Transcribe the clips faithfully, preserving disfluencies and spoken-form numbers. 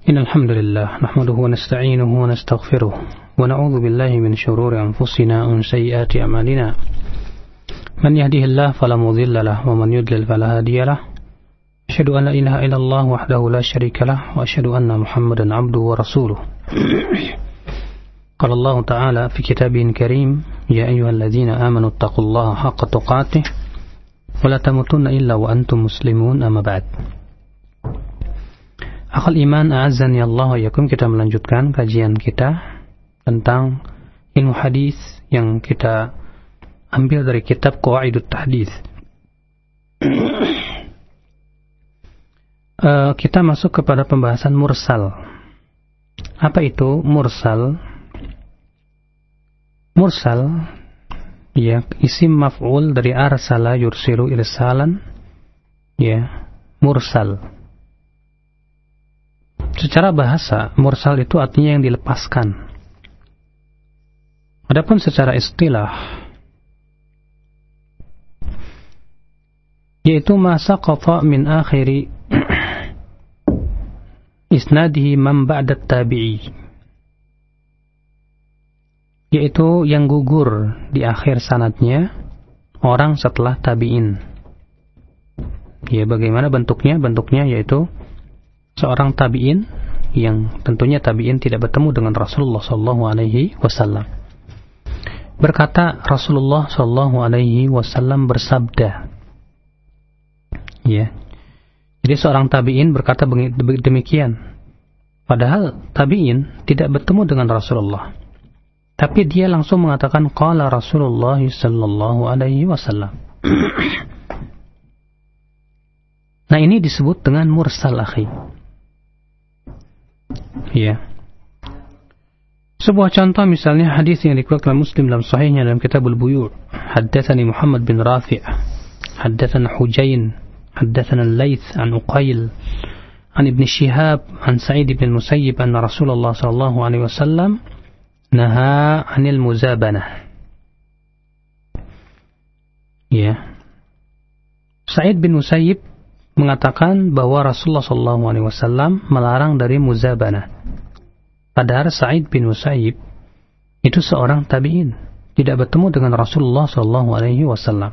إن الحمد لله نحمده ونستعينه ونستغفره ونعوذ بالله من شرور أنفسنا ومن سيئات أعمالنا من يهده الله فلا مضل له ومن يضلل فلا هادي له أشهد أن لا إله إلا الله وحده لا شريك له وأشهد أن محمدا عبده ورسوله قال الله تعالى في كتابه الكريم يا أيها الذين آمنوا اتقوا الله حق تقاته ولا تموتن إلا وأنتم مسلمون أما بعد. Akhal iman a'azzani Allah wa yakum, kita melanjutkan kajian kita tentang ilmu hadis yang kita ambil dari kitab Qawaidut Tahdits. uh, kita masuk kepada pembahasan mursal. Apa itu mursal? Mursal ya isim maf'ul dari arsala yursilu irsalan, ya, mursal. Secara bahasa, mursal itu artinya yang dilepaskan. Adapun secara istilah, yaitu ma saqata min akhiri isnadihi man ba'da tabi'i, yaitu yang gugur di akhir sanadnya orang setelah tabi'in. Ya, bagaimana bentuknya? Bentuknya yaitu seorang tabi'in yang tentunya tabi'in tidak bertemu dengan Rasulullah sallallahu alaihi wasallam. Berkata Rasulullah sallallahu alaihi wasallam bersabda. Ya. Jadi seorang tabi'in berkata demikian. Padahal tabi'in tidak bertemu dengan Rasulullah. Tapi dia langsung mengatakan qala Rasulullah sallallahu alaihi wasallam. Nah, ini disebut dengan mursal, akhi. Ya. Sebuah contoh misalnya hadis yang dikeluarkan Muslim dalam sahihnya dalam Kitabul Buyu'. Haddatsani Muhammad bin Rafi', haddatsana Hujain, haddatsana Al-Laits an Uqail, an Ibn Shihab, an Sa'id bin Musayyib anna Rasulullah sallallahu alaihi wasallam naha 'anil muzabanah. Ya. Sa'id bin Musayyib mengatakan bahwa Rasulullah sallallahu alaihi wasallam melarang dari muzabanah. Padahal Sa'id bin Musayyib itu seorang tabi'in, tidak bertemu dengan Rasulullah sallallahu alaihi wasallam.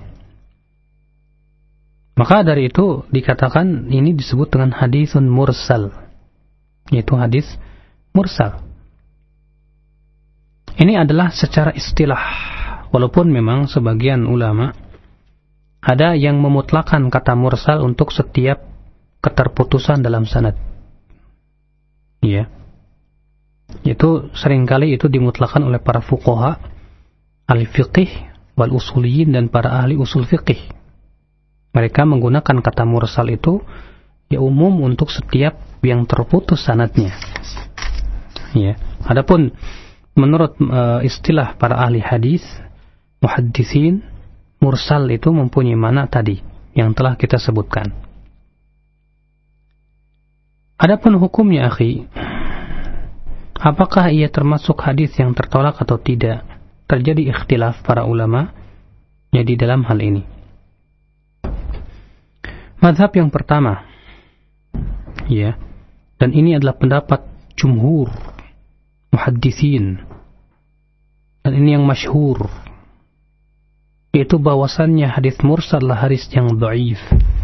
Maka dari itu dikatakan ini disebut dengan hadisun mursal, yaitu hadis mursal. Ini adalah secara istilah, walaupun memang sebagian ulama ada yang memutlakan kata mursal untuk setiap keterputusan dalam sanad. Ya. Itu seringkali itu dimutlakan oleh para fuqaha al-fiqih wal usuliyin dan para ahli usul fiqih. Mereka menggunakan kata mursal itu ya umum untuk setiap yang terputus sanadnya. Ya. Adapun menurut uh, istilah para ahli hadis, muhaddisin, mursal itu mempunyai mana tadi yang telah kita sebutkan. Adapun hukumnya, akhi, apakah ia termasuk hadis yang tertolak atau tidak? Terjadi ikhtilaf para ulama ya di dalam hal ini. Mazhab yang pertama, ya, dan ini adalah pendapat jumhur muhaddisin, dan ini yang masyhur, yaitu bahwasannya hadis mursal adalah hadis yang dhaif.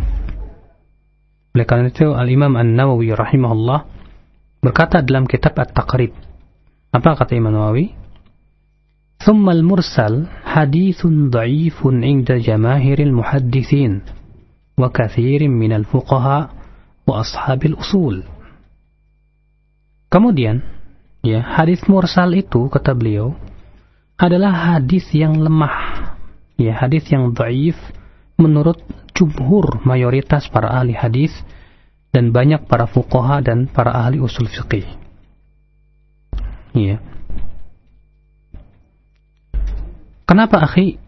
Oleh karena itu Al-Imam An-Nawawi rahimahullah berkata dalam kitab At-Taqrib. Apa kata Imam Nawawi? "Thumma al-mursal hadithun dha'ifun 'inda jamaahiril muhadditsin wa katsirin minal fuqaha wa ashabil usul." Kemudian, ya, hadis mursal itu kata beliau adalah hadis yang lemah. Ya, hadis yang dhaif menurut jumhur mayoritas para ahli hadis dan banyak para fuqaha dan para ahli usul fiqih. Ya. Kenapa, akhi?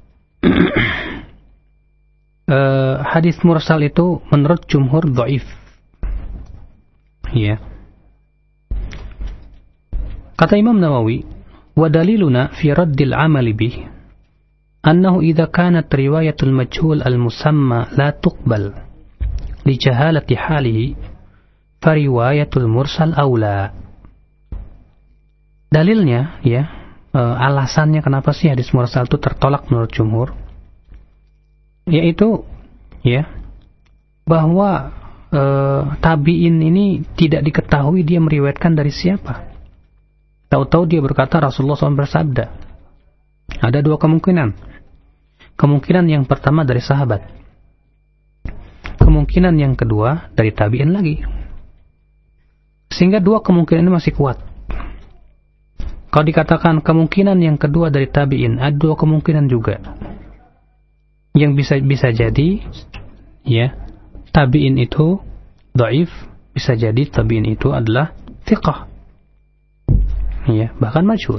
uh, hadis mursal itu menurut jumhur dhaif. Ya. Kata Imam Nawawi, "Wa daliluna fi raddil amali bih أنه إذا كانت رواية المجهول المسمى لا تقبل لجهالة حاله fariwayatul mursal aula. Dalilnya, ya, e, alasannya kenapa sih hadis mursal itu tertolak menurut jumhur, yaitu, ya, bahwa e, tabi'in ini tidak diketahui dia meriwayatkan dari siapa. Tahu-tahu dia berkata Rasulullah shallallahu alaihi wasallam bersabda. Ada dua kemungkinan. Kemungkinan yang pertama dari sahabat. Kemungkinan yang kedua dari tabi'in lagi. Sehingga dua kemungkinan ini masih kuat. Kalau dikatakan kemungkinan yang kedua dari tabi'in, ada dua kemungkinan juga. Yang bisa bisa jadi, ya, tabi'in itu dhaif, bisa jadi tabi'in itu adalah thiqah. Ya, bahkan majhul.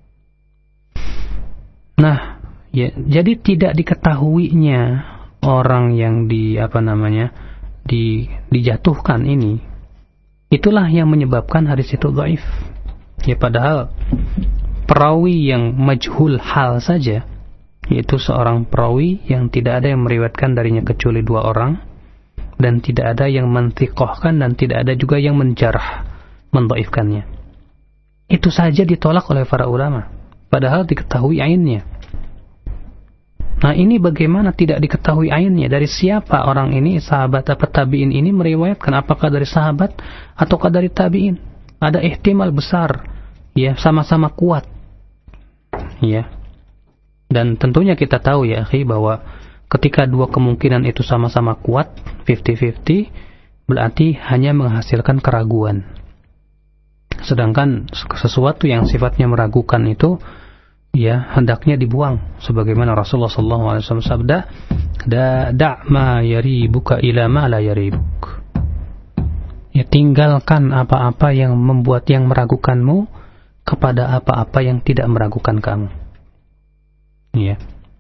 Nah, ya, jadi tidak diketahuinya orang yang di apa namanya di dijatuhkan ini, itulah yang menyebabkan hadis itu dhaif. Ya, padahal perawi yang majhul hal saja, yaitu seorang perawi yang tidak ada yang meriwayatkan darinya kecuali dua orang, dan tidak ada yang menthiqahkan, dan tidak ada juga yang menjarah, mendhaifkannya. Itu saja ditolak oleh para ulama, padahal diketahui ainnya. Nah, ini bagaimana tidak diketahui ainnya? Dari siapa orang ini, sahabat apa tabi'in ini meriwayatkan? Apakah dari sahabat ataukah dari tabi'in? Ada ihtimal besar, ya, sama-sama kuat, ya. Dan tentunya kita tahu, ya, akhi, bahwa ketika dua kemungkinan itu sama-sama kuat, fifty fifty, berarti hanya menghasilkan keraguan. Sedangkan sesuatu yang sifatnya meragukan itu, ya, hendaknya dibuang, sebagaimana Rasulullah sallallahu alaihi wasallam sabda, da da' ma yaribuka ila ma la yaribuk. Ya, tinggalkan apa-apa yang membuat yang meragukanmu kepada apa-apa yang tidak meragukan kamu. Ya.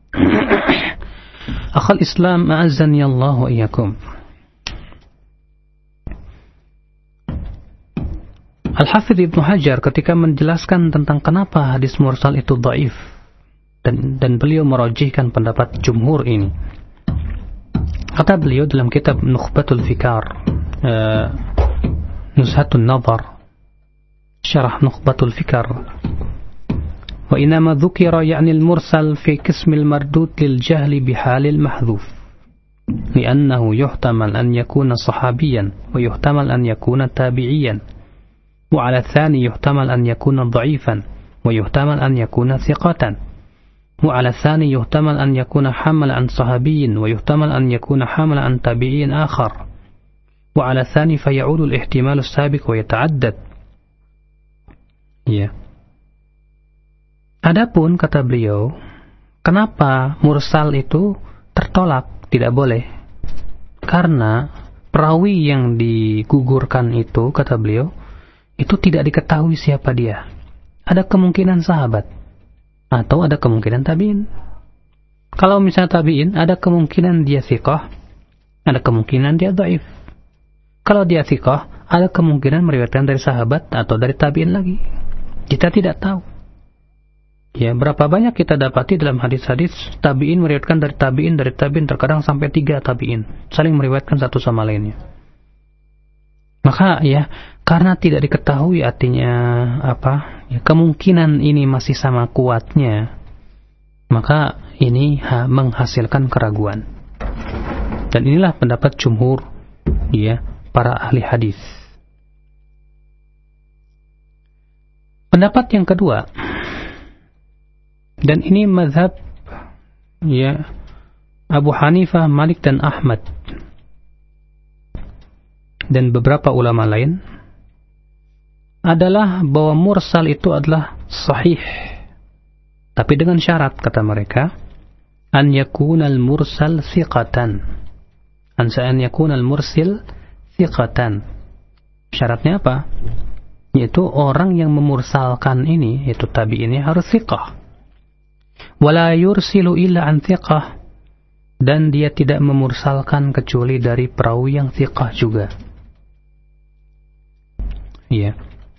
Akhal Islam, a'azzani Allah wa iyyakum. Al-Hafidh Ibnu Hajar ketika menjelaskan tentang kenapa hadis mursal itu dhaif, dan dan beliau merajihkan pendapat jumhur ini. Kata beliau dalam kitab Nukhbatul Fikar, uh, Nuzhatun Nazar, Syarah Nukhbatul Fikar, wa inama dzukira ya'ni al-mursal fi qism al-mardud lil jahli bihal al-mahdhuf, li'annahu yuhtamal an yakuna sahabiyan wa yuhtamal an yakuna tabi'iyan. وعلى الثاني يحتمل أن يكون ضعيفا ويحتمل أن يكون ثقة وعلى الثاني يحتمل أن يكون حمل عن صحابي ويحتمل أن يكون حمل عن تابعي آخر وعلى الثاني فيعود الاحتمال السابق ويتعدد. Ya. Adapun kata beliau, kenapa mursal itu tertolak, tidak boleh? Karena perawi yang digugurkan itu, kata beliau, itu tidak diketahui siapa dia. Ada kemungkinan sahabat atau ada kemungkinan tabi'in. Kalau misalnya tabi'in, ada kemungkinan dia thiqah, ada kemungkinan dia dhaif. Kalau dia thiqah, ada kemungkinan meriwayatkan dari sahabat atau dari tabi'in lagi. Kita tidak tahu. Ya, berapa banyak kita dapati dalam hadis-hadis tabi'in meriwayatkan dari tabi'in, dari tabi'in, terkadang sampai tiga tabi'in saling meriwayatkan satu sama lainnya. Maka, ya, karena tidak diketahui artinya apa, ya, kemungkinan ini masih sama kuatnya, maka ini ha, menghasilkan keraguan. Dan inilah pendapat jumhur, ya, para ahli hadis. Pendapat yang kedua, dan ini mazhab, ya, Abu Hanifah, Malik dan Ahmad dan beberapa ulama lain, adalah bahwa mursal itu adalah sahih, tapi dengan syarat, kata mereka, an yakunal mursal thiqatan, an sa'an yakunal mursil thiqatan. Syaratnya apa? Yaitu orang yang memursalkan ini, yaitu tabi'in, harus thiqah. Wala yursilu illa an thiqah, dan dia tidak memursalkan kecuali dari perawi yang thiqah juga. Iya.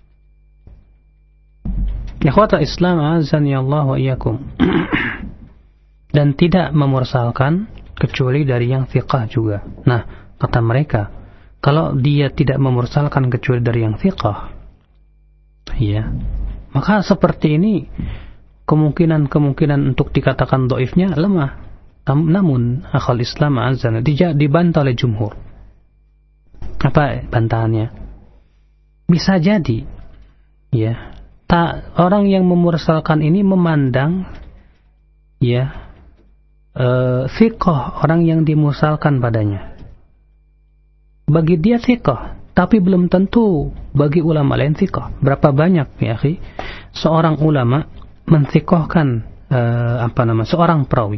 Ikhwata Islam, azani Allah wa iyyakum. Dan tidak memursalkan kecuali dari yang thiqah juga. Nah, kata mereka, kalau dia tidak memursalkan kecuali dari yang thiqah, ya, maka seperti ini kemungkinan-kemungkinan untuk dikatakan dhaifnya lemah. Namun akhal Islam azan dibantah oleh jumhur. Apa bantahannya? Bisa jadi, ya, tak orang yang memursalkan ini memandang, ya, uh, thiqah orang yang dimursalkan padanya. Bagi dia thiqah, tapi belum tentu bagi ulama lain thiqah. Berapa banyak, ya akhi, seorang ulama menthikohkan uh, apa nama seorang perawi.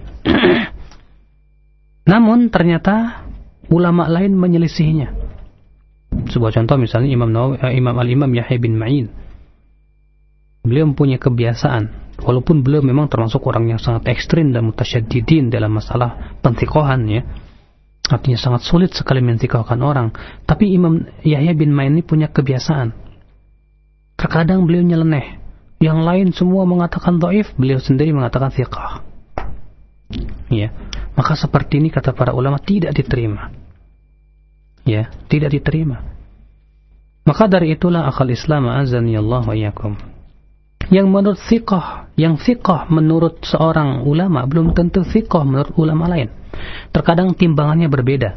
Namun ternyata ulama lain menyelisihinya. Sebuah contoh misalnya Imam Nawawi, uh, Imam Al-Imam Yahya bin Ma'in. Beliau punya kebiasaan, walaupun beliau memang termasuk orang yang sangat ekstrim dan mutasyaddidin dalam masalah penthikohan, ya. Artinya sangat sulit sekali menthikohkan orang. Tapi Imam Yahya bin Ma'in ini punya kebiasaan. Terkadang beliau nyeleneh. Yang lain semua mengatakan dhaif, beliau sendiri mengatakan thiqah. Ya, maka seperti ini kata para ulama tidak diterima. Ya, tidak diterima. Maka dari itulah akal Islam azani Allah wa iyyakum. Yang menurut thiqah, yang thiqah menurut seorang ulama belum tentu thiqah menurut ulama lain. Terkadang timbangannya berbeda.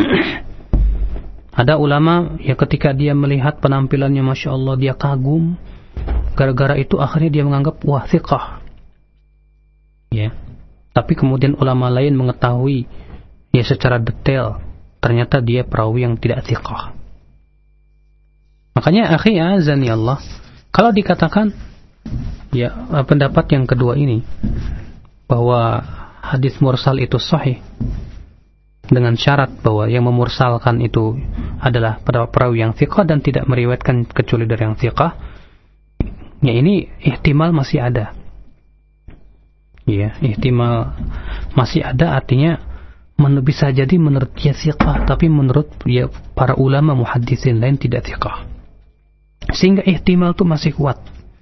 Ada ulama ya ketika dia melihat penampilannya Masya Allah dia kagum. Gara-gara itu akhirnya dia menganggap wah thiqah. Ya. Tapi kemudian ulama lain mengetahui ya secara detail ternyata dia perawi yang tidak thiqah. Makanya akhi azani Allah, kalau dikatakan ya pendapat yang kedua ini bahwa hadis mursal itu sahih dengan syarat bahwa yang memursalkan itu adalah perawi yang thiqah dan tidak meriwayatkan kecuali dari yang thiqah. Ya ini ihtimal masih ada. Ya, ihtimal masih ada artinya men- bisa jadi menurut dia thiqah tapi menurut ya para ulama muhaddisin lain tidak thiqah. Sehingga ihtimal itu masih kuat.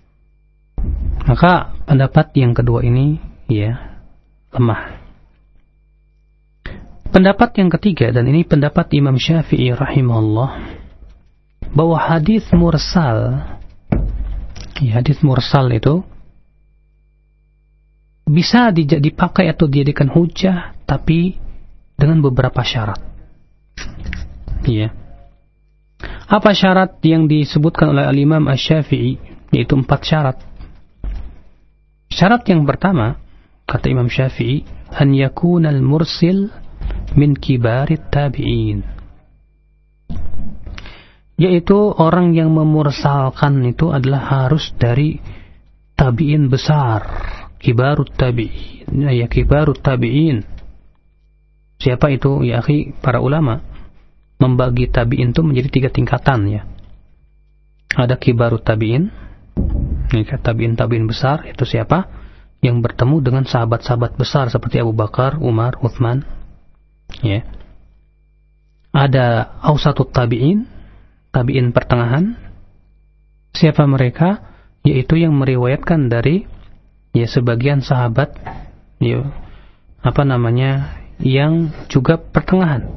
Maka pendapat yang kedua ini ya lemah. Pendapat yang ketiga, dan ini pendapat Imam Syafi'i rahimahullah, bahwa hadis mursal ya, hadis mursal itu bisa dipakai atau dijadikan hujah tapi dengan beberapa syarat. Ya. Apa syarat yang disebutkan oleh Al-Imam Asy-Syafi'i? Yaitu empat syarat. Syarat yang pertama, kata Imam Syafi'i, an yakuna al-mursil min kibarit tabi'in. Yaitu orang yang memursalkan itu adalah harus dari tabi'in besar, kibarut tabi'in. Ya, kibarut tabi'in. Siapa itu? Ya akhi, para ulama membagi tabi'in itu menjadi tiga tingkatan, ya. Ada kibarut tabi'in, ini tabi'in tabi'in besar, itu siapa? Yang bertemu dengan sahabat-sahabat besar seperti Abu Bakar, Umar, Uthman, ya. Ada ausatut tabi'in, tabi'in pertengahan. Siapa mereka? Yaitu yang meriwayatkan dari ya sebagian sahabat, ya, apa namanya, yang juga pertengahan.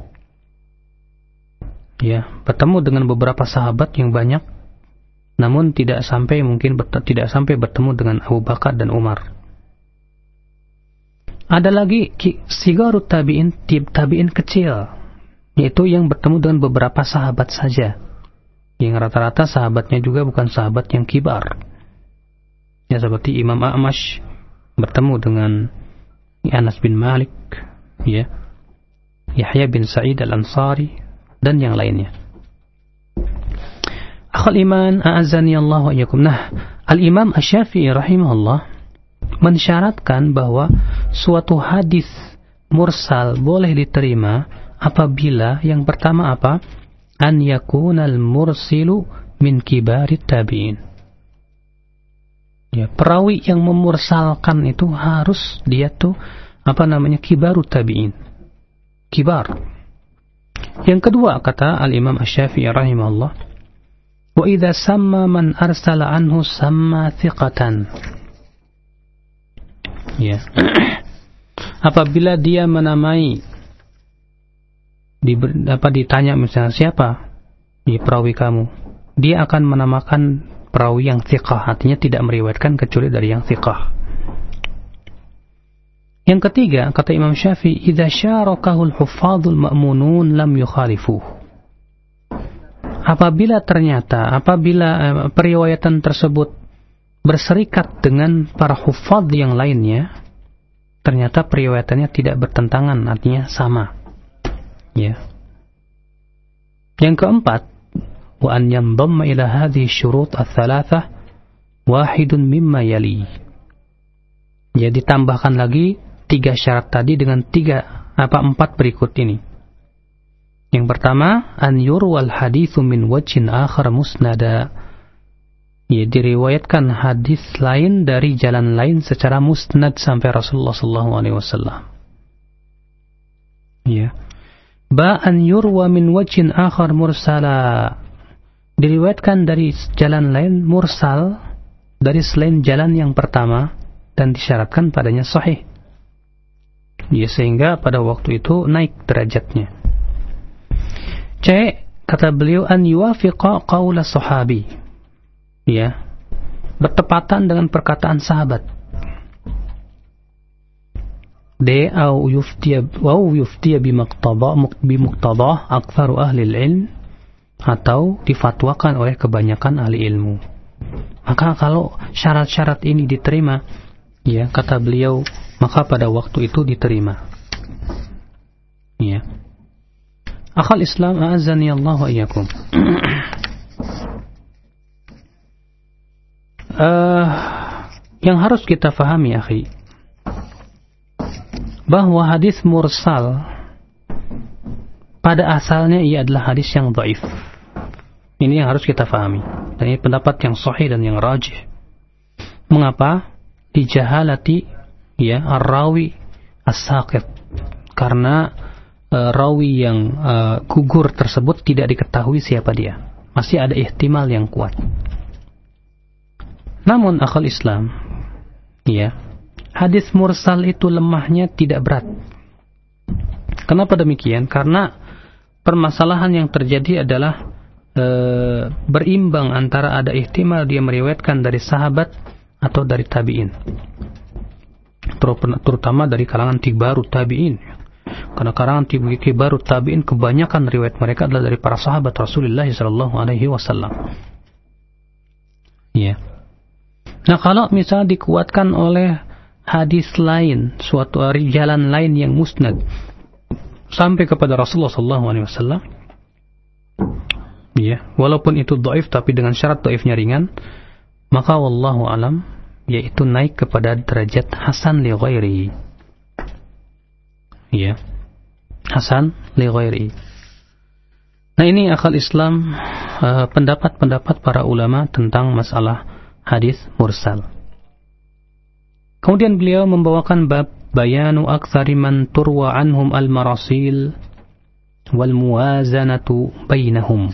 Ya, bertemu dengan beberapa sahabat yang banyak, namun tidak sampai mungkin tidak sampai bertemu dengan Abu Bakar dan Umar. Ada lagi sigarut tabi'in, tabi'in kecil, yaitu yang bertemu dengan beberapa sahabat saja, yang rata-rata sahabatnya juga bukan sahabat yang kibar. Ya, seperti Imam A'mash bertemu dengan Anas bin Malik, ya, Yahya bin Sa'id al-Ansari, dan yang lainnya. Akhul iman, a'azani Allah wa iyyakum. Nah, Al-Imam Asy-Syafi'i rahimahullah mensyaratkan bahwa suatu hadis mursal boleh diterima apabila yang pertama apa? An yakunal mursilu min kibarit tabi'in. Ya, perawi yang memursalkan itu harus dia tuh apa namanya? Kibarut tabi'in. Kibar. Yang kedua kata Al-Imam Asy-Syafi'i rahimahullah, wa idza samma man arsala anhu samma thiqatan. Ya. Apabila dia menamai di, apa ditanya misalnya siapa di perawi kamu, dia akan menamakan perawi yang thiqah, artinya tidak meriwayatkan kecuali dari yang thiqah. Yang ketiga, kata Imam Syafi'i, idza syarakahu al-huffadhul ma'munun lam yukhalifuh. Apabila ternyata apabila eh, periwayatan tersebut berserikat dengan para huffadh yang lainnya, ternyata periwayatannya tidak bertentangan, artinya sama. Ya. Yang keempat, wa an yandamma ila hadhihi syurut ats-tsalatsah wahidun mimma yali. Ya, ditambahkan lagi tiga syarat tadi dengan tiga apa empat berikut ini. Yang pertama, an yurwal haditsu min wajhin akhar musnada. Ya, diriwayatkan hadis lain dari jalan lain secara musnad sampai Rasulullah sallallahu alaihi wasallam. Ya. Ba an yurwa min wajhin akhar mursala. Diriwayatkan dari jalan lain mursal dari selain jalan yang pertama dan disyaratkan padanya sahih. Ya, sehingga pada waktu itu naik derajatnya. C, kata beliau, an yuwafiqa qaula sahabi. Ya, bertepatan dengan perkataan sahabat. D, au yuftiya au yuftiya bimaqtada bimaqtada aktsaru ahli ilm, atau difatwakan oleh kebanyakan ahli ilmu. Maka kalau syarat-syarat ini diterima, ya, kata beliau, maka pada waktu itu diterima. Ya. Akhal Islam, a'azzani Allah wa iyyakum. uh, yang harus kita fahami, akhi, bahwa hadis mursal pada asalnya ia adalah hadis yang dhaif. Ini yang harus kita fahami. Dan ini pendapat yang sahih dan yang rajih. Mengapa? Dijahalati, ya, ar-rawi as-saqit. Karena uh, rawi yang uh, gugur tersebut tidak diketahui siapa dia. Masih ada ihtimal yang kuat. Namun akhal Islam, ya, hadis mursal itu lemahnya tidak berat. Kenapa demikian? Karena permasalahan yang terjadi adalah e, berimbang antara ada ihtimal dia meriwayatkan dari sahabat atau dari tabi'in, terutama dari kalangan kibarut tabi'in. Karena kalangan kibarut tabi'in kebanyakan riwayat mereka adalah dari para sahabat Rasulullah sallallahu alaihi wasallam. Ya. Nah, kalau misalnya dikuatkan oleh hadis lain, suatu jalan lain yang musnad sampai kepada Rasulullah sallallahu alaihi wasallam, ya, walaupun itu dhaif tapi dengan syarat dhaifnya ringan, maka wallahu alam, yaitu naik kepada derajat hasan li ghairi. Ya. Hasan li ghairi. Nah, ini akal Islam, uh, pendapat-pendapat para ulama tentang masalah hadis mursal. Kemudian beliau membawakan bab bayanu aktsari man turwa anhum al-marasil wal muwazanatu bainahum.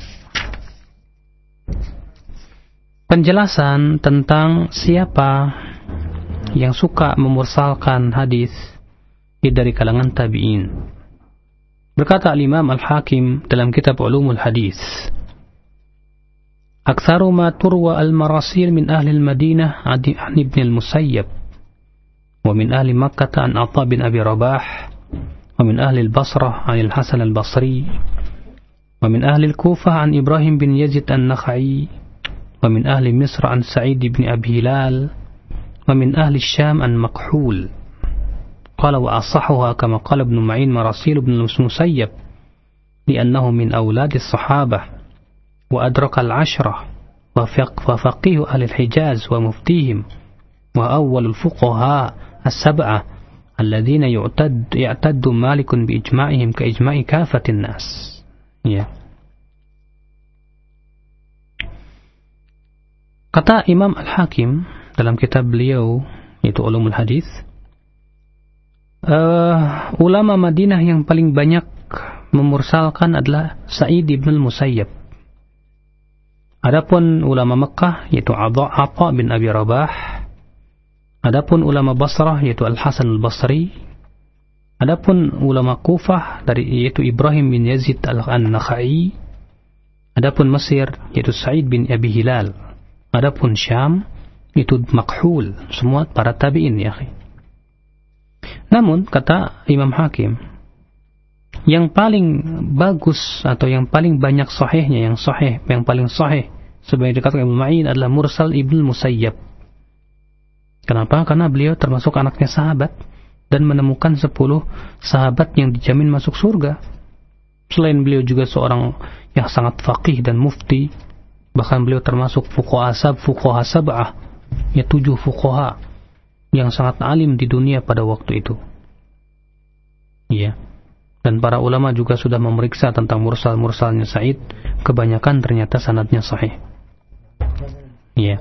Penjelasan tentang siapa yang suka memursalkan hadis dari kalangan tabi'in. Berkata al-Imam Al-Hakim dalam kitab Ulumul Hadis, aktsaru ma turwa al-marasil min ahli al-Madinah an Ibn al-Musayyab wa min ahli Makkah an Atha bin Abi Rabah wa min ahli al-Basrah an al-Hasan al-Basri wa min ahli al-Kufah an Ibrahim bin Yazid an-Nakhai wa min ahli Misr an Sa'id bin Abi Hilal wa min ahli Syam an Makhul. Qala wa asahhuha kama qala Ibn Ma'in marasil Ibn al-Musayyab li'annahu min awladi as-sahabah وأدرك العشرة وفقيه أهل الحجاز ومفتيهم وأول الفقهاء السبعة الذين يعتد يعتد مالك بإجماعهم كإجماع كافة الناس. Ya. Kata Imam Al-Hakim dalam kitab beliau yaitu Ulumul Hadis, uh, ulama Madinah yang paling banyak memursalkan adalah Sa'id bin Al-Musayyab. Adapun ulama Mekah yaitu Atha bin Abi Rabah. Adapun ulama Basrah yaitu Al-Hasan Al-Basri. Adapun ulama Kufah dari yaitu Ibrahim bin Yazid al-Nakhai, adapun Mesir yaitu Sa'id bin Abi Hilal, adapun Syam itu Makhul, semua para tabi'in ya akhi. Namun kata Imam Hakim, yang paling bagus atau yang paling banyak sahihnya, yang sahih, yang paling sahih sebagai dikatakan Ibnu Ma'in adalah Mursal Ibnu Musayyab. Kenapa? Karena beliau termasuk anaknya sahabat dan menemukan sepuluh sahabat yang dijamin masuk surga. Selain beliau juga seorang yang sangat faqih dan mufti, bahkan beliau termasuk fuqaha sab fuqaha sab'ah, ya tujuh fuqaha yang sangat alim di dunia pada waktu itu. Iya. Dan para ulama juga sudah memeriksa tentang mursal-mursalnya Sa'id, kebanyakan ternyata sanadnya sahih. Iya.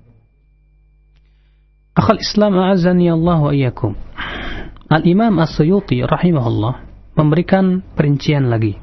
Akhal Islam a'azzani Allah wa iyyakum. Al-Imam As-Suyuti rahimahullah memberikan perincian lagi.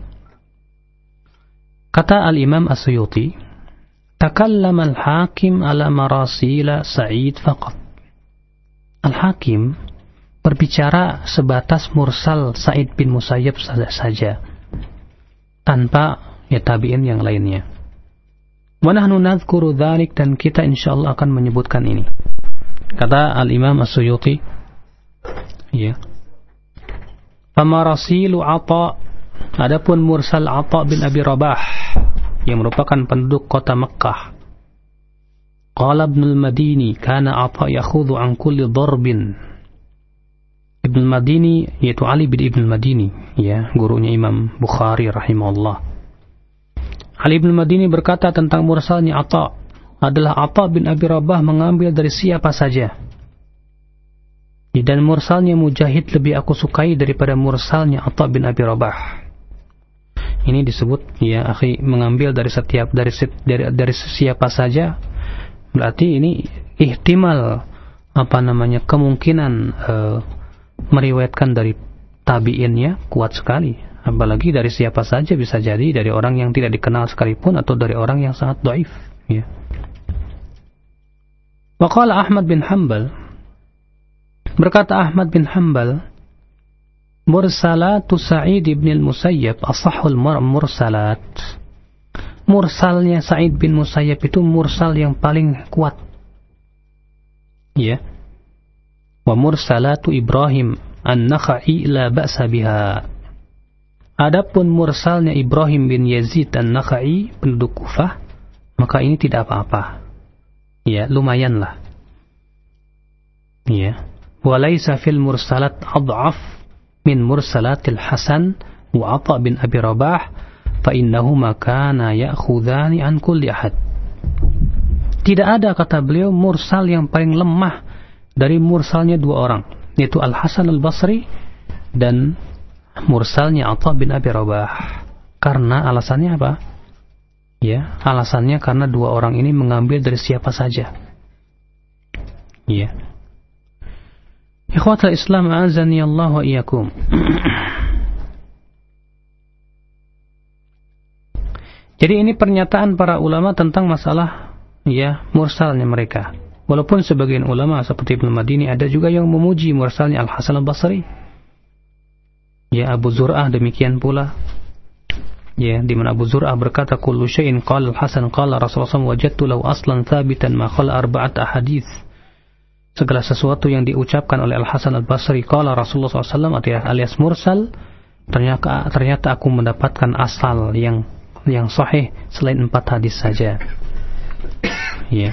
Kata Al-Imam As-Suyuti, takallama al-Hakim ala marasila Sa'id faqat. Al-Hakim berbicara sebatas mursal Sa'id bin Musayyab saja, tanpa ya tabi'in yang lainnya. Wa nahnu nadhkuru dzalik, dan kita insyaallah akan menyebutkan ini. Kata Al-Imam As-Suyuti, ya. Famarasilu Atha, adapun mursal Atha bin Abi Rabah yang merupakan penduduk kota Mekkah. Qala Ibnu al-Madini, kana Atha yakhudhu an kulli darbin. Ibnu al-Madini yaitu Ali bin Ibnu al-Madini, ya, gurunya Imam Bukhari rahimahullah. Ali bin al-Madini berkata tentang mursalnya Atha, adalah Atha bin Abi Rabah mengambil dari siapa saja. Dan mursalnya Mujahid lebih aku sukai daripada mursalnya Atha bin Abi Rabah. Ini disebut ya akhi, mengambil dari setiap dari dari dari siapa saja. Berarti ini ihtimal apa namanya kemungkinan uh, meriwayatkan dari tabi'innya kuat sekali. Apalagi dari siapa saja, bisa jadi dari orang yang tidak dikenal sekalipun atau dari orang yang sangat dhaif, ya. Wa qala Ahmad bin Hanbal, berkata Ahmad bin Hanbal, mursalatu Sa'id bin al-Musayyab asahhul mursalat. Mursalnya Sa'id bin Musayyab itu mursal yang paling kuat. Ya. Wa mursalatu Ibrahim an-Nakhai la ba'sa biha. Adapun mursalnya Ibrahim bin Yazid an-Nakhai, penduduk Kufah, maka ini tidak apa-apa. Ya, lumayanlah. Ya. Walaysa fil mursalat ad'af min mursalatil Hasan wa Atha bin Abi Rabah fa innahuma kana ya'khudhani an kulli ahad. Tidak ada, kata beliau, mursal yang paling lemah dari mursalnya dua orang, yaitu Al-Hasan Al-Basri dan mursalnya Atha bin Abi Rabah. Karena alasannya apa? Ya, alasannya karena dua orang ini mengambil dari siapa saja. Ya. Ikhwatal Islam a'azani Allah wa iyyakum. Jadi ini pernyataan para ulama tentang masalah ya mursalnya mereka. Walaupun sebagian ulama seperti Ibnu Madini ada juga yang memuji mursalnya Al-Hasan Al-Basri. Ya, Abu Zur'ah demikian pula. Ya, di mana Abu Zur'ah berkata, kullu syai'in qala Al-Hasan qala Rasulullah sallallahu alaihi wasallam wajadtu lahu aslan thabitan ma qala arba'at ahadits. Segala sesuatu yang diucapkan oleh Al-Hasan Al-Basri qala Rasulullah sallallahu alaihi wasallam alias mursal, ternyata ternyata aku mendapatkan asal yang yang sahih selain empat hadis saja. Ya.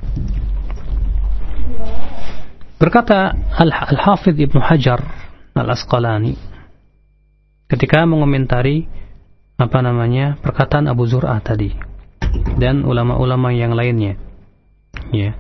Berkata Al-Hafidh Ibnu Hajar Al-Asqalani ketika mengomentari apa namanya perkataan Abu Zur'ah tadi dan ulama-ulama yang lainnya, ya.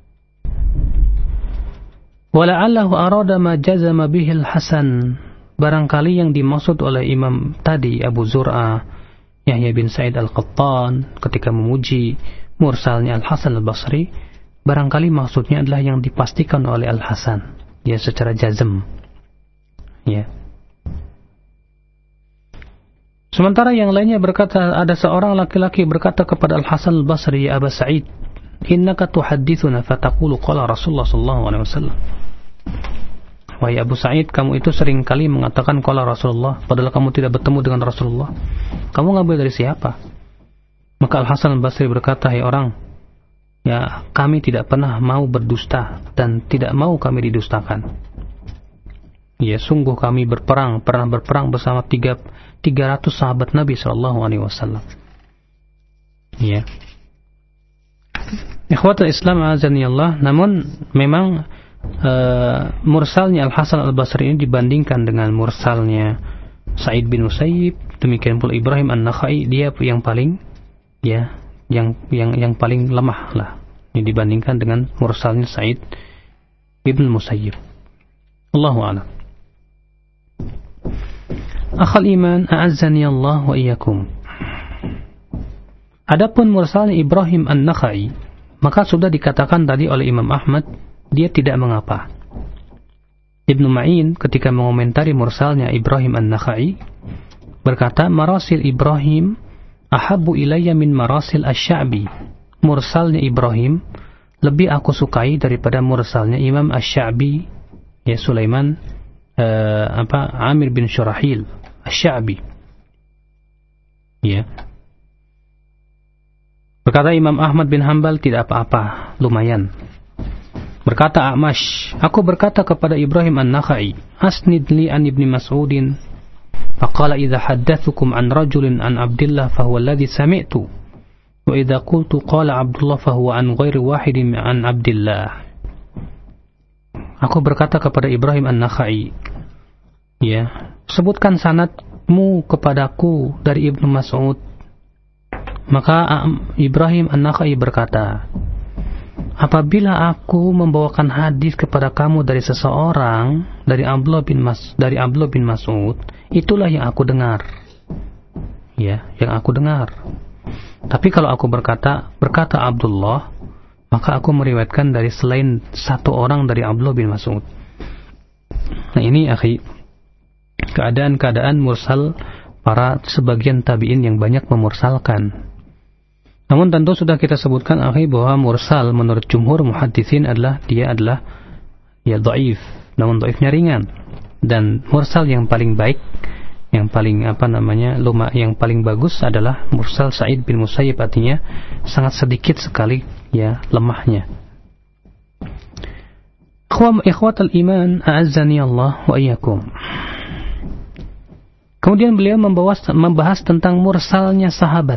Wala'allahu arada ma jazama bihi al-Hasan, barangkali yang dimaksud oleh imam tadi Abu Zur'ah Yahya bin Sa'id Al-Qattan ketika memuji mursalnya Al-Hasan Al-Basri, barangkali maksudnya adalah yang dipastikan oleh Al-Hasan, ya, secara jazm, ya. Sementara yang lainnya berkata, ada seorang laki-laki berkata kepada Al-Hasan Al-Basri, ya Aba Sa'id, innaka tuhaddithuna fataqulu qala Rasulullah sallallahu alaihi wasallam. wahai Abu Sa'id, kamu itu sering kali mengatakan qala Rasulullah, padahal kamu tidak bertemu dengan Rasulullah. Kamu ngambil dari siapa? Maka Al-Hasan Al-Basri berkata, hai orang, ya kami tidak pernah mau berdusta dan tidak mau kami didustakan. Ya sungguh kami berperang, pernah berperang bersama tiga, tiga ratus sahabat Nabi Sallallahu Alaihi Wasallam. Ya. Ikhwatul Islam azanillah, namun memang uh, mursalnya Al-Hasan Al-Basri ini dibandingkan dengan mursalnya Sa'id bin Musayyib, demikian pula Ibrahim An-Nakhai, dia yang paling ya yang yang yang paling lemah lah ini dibandingkan dengan mursalnya Sa'id bin Musayyib. Allahu a'lam. Akhal iman, a'azzani Allah wa iyyakum. Adapun mursalnya Ibrahim An-Nakhai, maka sudah dikatakan tadi oleh Imam Ahmad, dia tidak mengapa. Ibnu Ma'in ketika mengomentari mursalnya Ibrahim An-Nakhai berkata, marasil Ibrahim ahabbu ilayya min marasil asy-Sya'bi. Mursalnya Ibrahim lebih aku sukai daripada mursalnya Imam Asy-Sya'bi, ya Sulaiman uh, apa Amir bin Syurahil Asy-Sya'bi. Ya. Berkata Imam Ahmad bin Hanbal, tidak apa-apa, lumayan. Berkata A'mash, aku berkata kepada Ibrahim An-Nakhai, asnid li an Ibni Mas'udin, faqala idza haddathukum an rajulin an Abdullah fahuwa alladhi sami'tu, wa idza qultu qala Abdullah fahuwa an ghairi wahidin an Abdullah. Aku berkata kepada Ibrahim An-Nakhai, ya, sebutkan sanadmu kepadaku dari Ibnu Mas'ud. Maka Ibrahim An-Nakhai berkata, apabila aku membawakan hadis kepada kamu dari seseorang dari Abdullah bin Mas dari Abdullah bin Mas'ud, itulah yang aku dengar. Ya, yang aku dengar. Tapi kalau aku berkata berkata Abdullah, maka aku meriwayatkan dari selain satu orang dari Abdullah bin Mas'ud. Nah, ini akhi, keadaan-keadaan mursal para sebagian tabi'in yang banyak memursalkan. Namun tentu sudah kita sebutkan akhi bahwa mursal menurut jumhur muhaddisin adalah dia adalah ya dhaif, namun dhaifnya ringan. Dan mursal yang paling baik, yang paling apa namanya luma yang paling bagus adalah mursal Sa'id bin Musayyib, artinya sangat sedikit sekali ya lemahnya. Ikhwatul iman, a'azzani Allah wa iyyakum. Kemudian beliau membahas, membahas tentang mursalnya sahabat.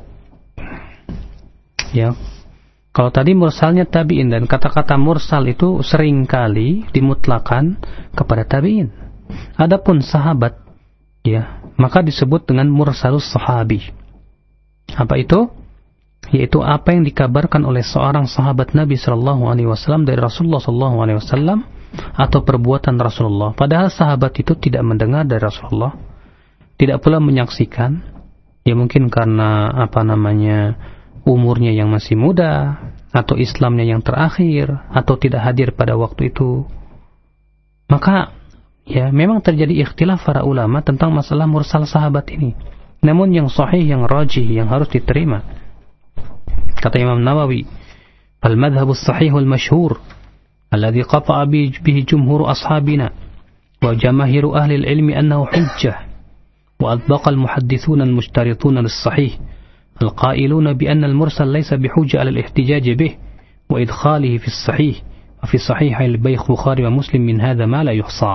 Ya, kalau tadi mursalnya tabi'in, dan kata-kata mursal itu sering kali dimutlakan kepada tabi'in. Adapun sahabat, ya, maka disebut dengan mursalus sahabi. Apa itu? Yaitu apa yang dikabarkan oleh seorang sahabat Nabi Shallallahu Alaihi Wasallam dari Rasulullah Shallallahu Alaihi Wasallam atau perbuatan Rasulullah. Padahal sahabat itu tidak mendengar dari Rasulullah, tidak pula menyaksikan. Ya mungkin karena apa namanya umurnya yang masih muda, atau Islamnya yang terakhir, atau tidak hadir pada waktu itu. Maka ya memang terjadi ikhtilaf para ulama tentang masalah mursal sahabat ini. Namun yang sahih, yang rajih, yang harus diterima, kata Imam Nawawi, al-madhhabu as-sahihul masyhur alladhi qata'a bihi jumhur ashabina wa jamaahiru ahli al-ilmi annahu hujjah wa atbaqa al-muhaddithuna al-mushtarituna lis-sahih القائلون بأن المرسل ليس بحجة على الاحتجاج به وإدخاله في الصحيح وفي صحيح البخاري ومسلم من هذا ما لا يحصى.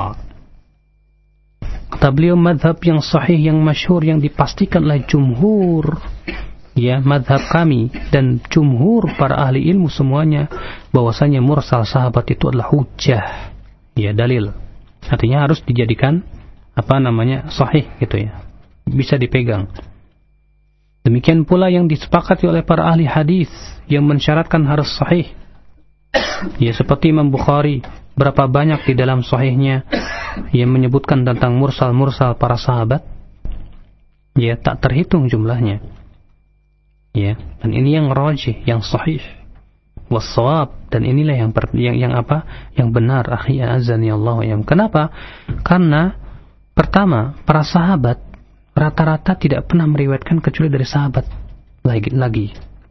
Kata beliau, madhab yang sahih, yang masyhur, yang dipastikan oleh jumhur, ya madhab kami dan jumhur para ahli ilmu semuanya, bahwasanya mursal sahabat itu adalah hujjah, ya dalil, artinya harus dijadikan apa namanya sahih gitu ya, bisa dipegang. Demikian pula yang disepakati oleh para ahli hadis yang mensyaratkan harus sahih. Ya seperti Imam Bukhari, berapa banyak di dalam sahihnya yang menyebutkan tentang mursal-mursal para sahabat? Ya tak terhitung jumlahnya. Ya, dan ini yang rajih, yang sahih, was-shawab, dan inilah yang per, yang yang apa? Yang benar, akhi azani Allah wa iyyakum. Kenapa? Karena pertama, para sahabat rata-rata tidak pernah meriwayatkan kecuali dari sahabat lagi lagi.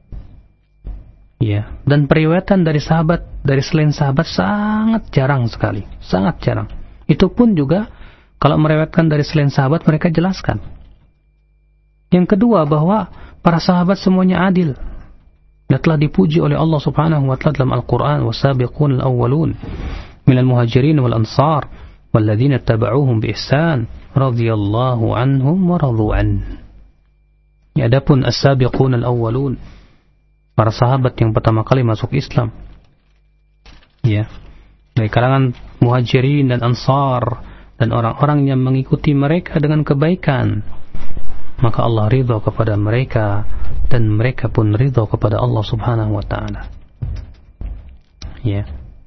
Ya, dan periwayatan dari sahabat dari selain sahabat sangat jarang sekali, sangat jarang. Itu pun juga kalau meriwayatkan dari selain sahabat mereka jelaskan. Yang kedua, bahwa para sahabat semuanya adil dan telah dipuji oleh Allah Subhanahu wa taala dalam Al-Qur'an, wasabiqun al-awwalun minal muhajirin wal ansar walladzina tabauhum bi ihsan radhiyallahu anhum wa radu an. Ya, adapun as-sabiqun al-awwalun, para sahabat yang pertama kali masuk Islam, ya, dari kalangan muhajirin dan ansar dan orang-orang yang mengikuti mereka dengan kebaikan, maka Allah ridha kepada mereka dan mereka pun ridha kepada Allah Subhanahu wa taala. Ya.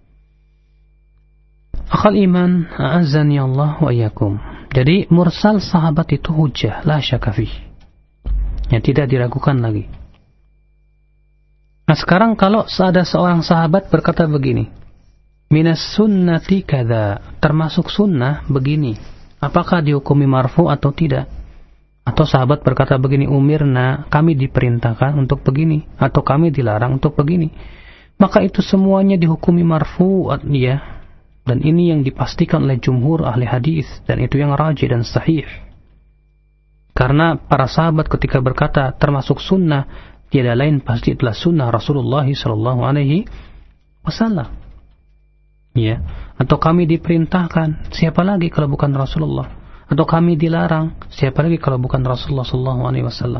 Akhal iman, a'azzani Allah wa iyyakum. Jadi mursal sahabat itu hujjah, la syakka fih. Ya, tidak diragukan lagi. Nah, sekarang kalau ada seorang sahabat berkata begini, minas sunnati kada, termasuk sunnah begini, apakah dihukumi marfu atau tidak? Atau sahabat berkata begini, umirna, kami diperintahkan untuk begini, atau kami dilarang untuk begini, maka itu semuanya dihukumi marfu, ya. Dan ini yang dipastikan oleh jumhur ahli hadis, dan itu yang rajih dan sahih. Karena para sahabat ketika berkata termasuk sunnah, tiada lain pasti itulah sunnah Rasulullah sallallahu alaihi wasallam. Ya, atau kami diperintahkan, siapa lagi kalau bukan Rasulullah? Atau kami dilarang, siapa lagi kalau bukan Rasulullah sallallahu alaihi wasallam?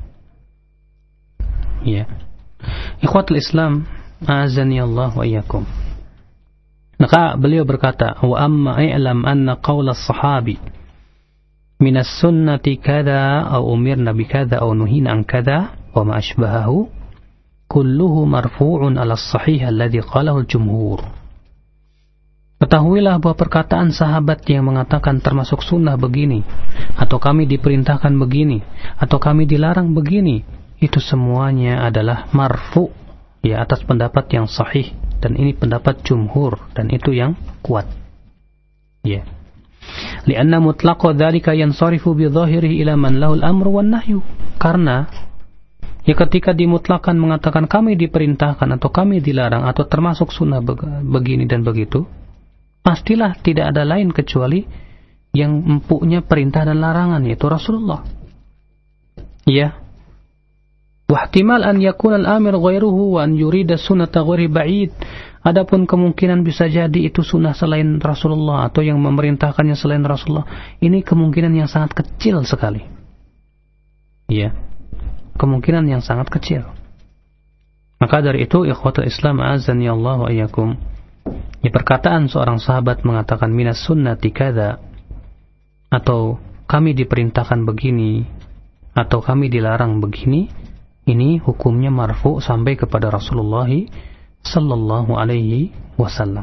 Ya. Ikhwatul Islam, a'azzani Allah wa iyyakum. Maka beliau berkata, wa amma i'lam anna qawla as-sahabi minas sunnati kada au umirna bi kada au nuhina an kada wa ma ashbahahu kulluhu marfu'un ala as-sahih alladhi qalahu al-jumhur. Ketahuilah bahwa perkataan sahabat yang mengatakan termasuk sunnah begini, atau kami diperintahkan begini, atau kami dilarang begini, itu semuanya adalah marfu', ya, atas pendapat yang sahih, dan ini pendapat jumhur, dan itu yang kuat. Ya. Lianna mutlaqa dzalika yansarifu bi dhahirihi ila man lahu al-amru wan nahyu. Karena ya ketika dimutlakan mengatakan kami diperintahkan atau kami dilarang atau termasuk sunnah begini dan begitu, pastilah tidak ada lain kecuali yang empunya perintah dan larangan, yaitu Rasulullah. Ya. Wahtimal an yakuna al-amir ghairuhu wa an yurida sunnata ghairi ba'id. Adapun kemungkinan bisa jadi itu sunnah selain Rasulullah atau yang memerintahkannya selain Rasulullah. Ini kemungkinan yang sangat kecil sekali. Ya. Kemungkinan yang sangat kecil. Maka dari itu ikhwatul Islam a'azzani Allah wa iyyakum. Ya, perkataan seorang sahabat mengatakan minas sunnati kada, atau kami diperintahkan begini, atau kami dilarang begini, ini hukumnya marfu sampai kepada Rasulullah sallallahu alaihi wasallam.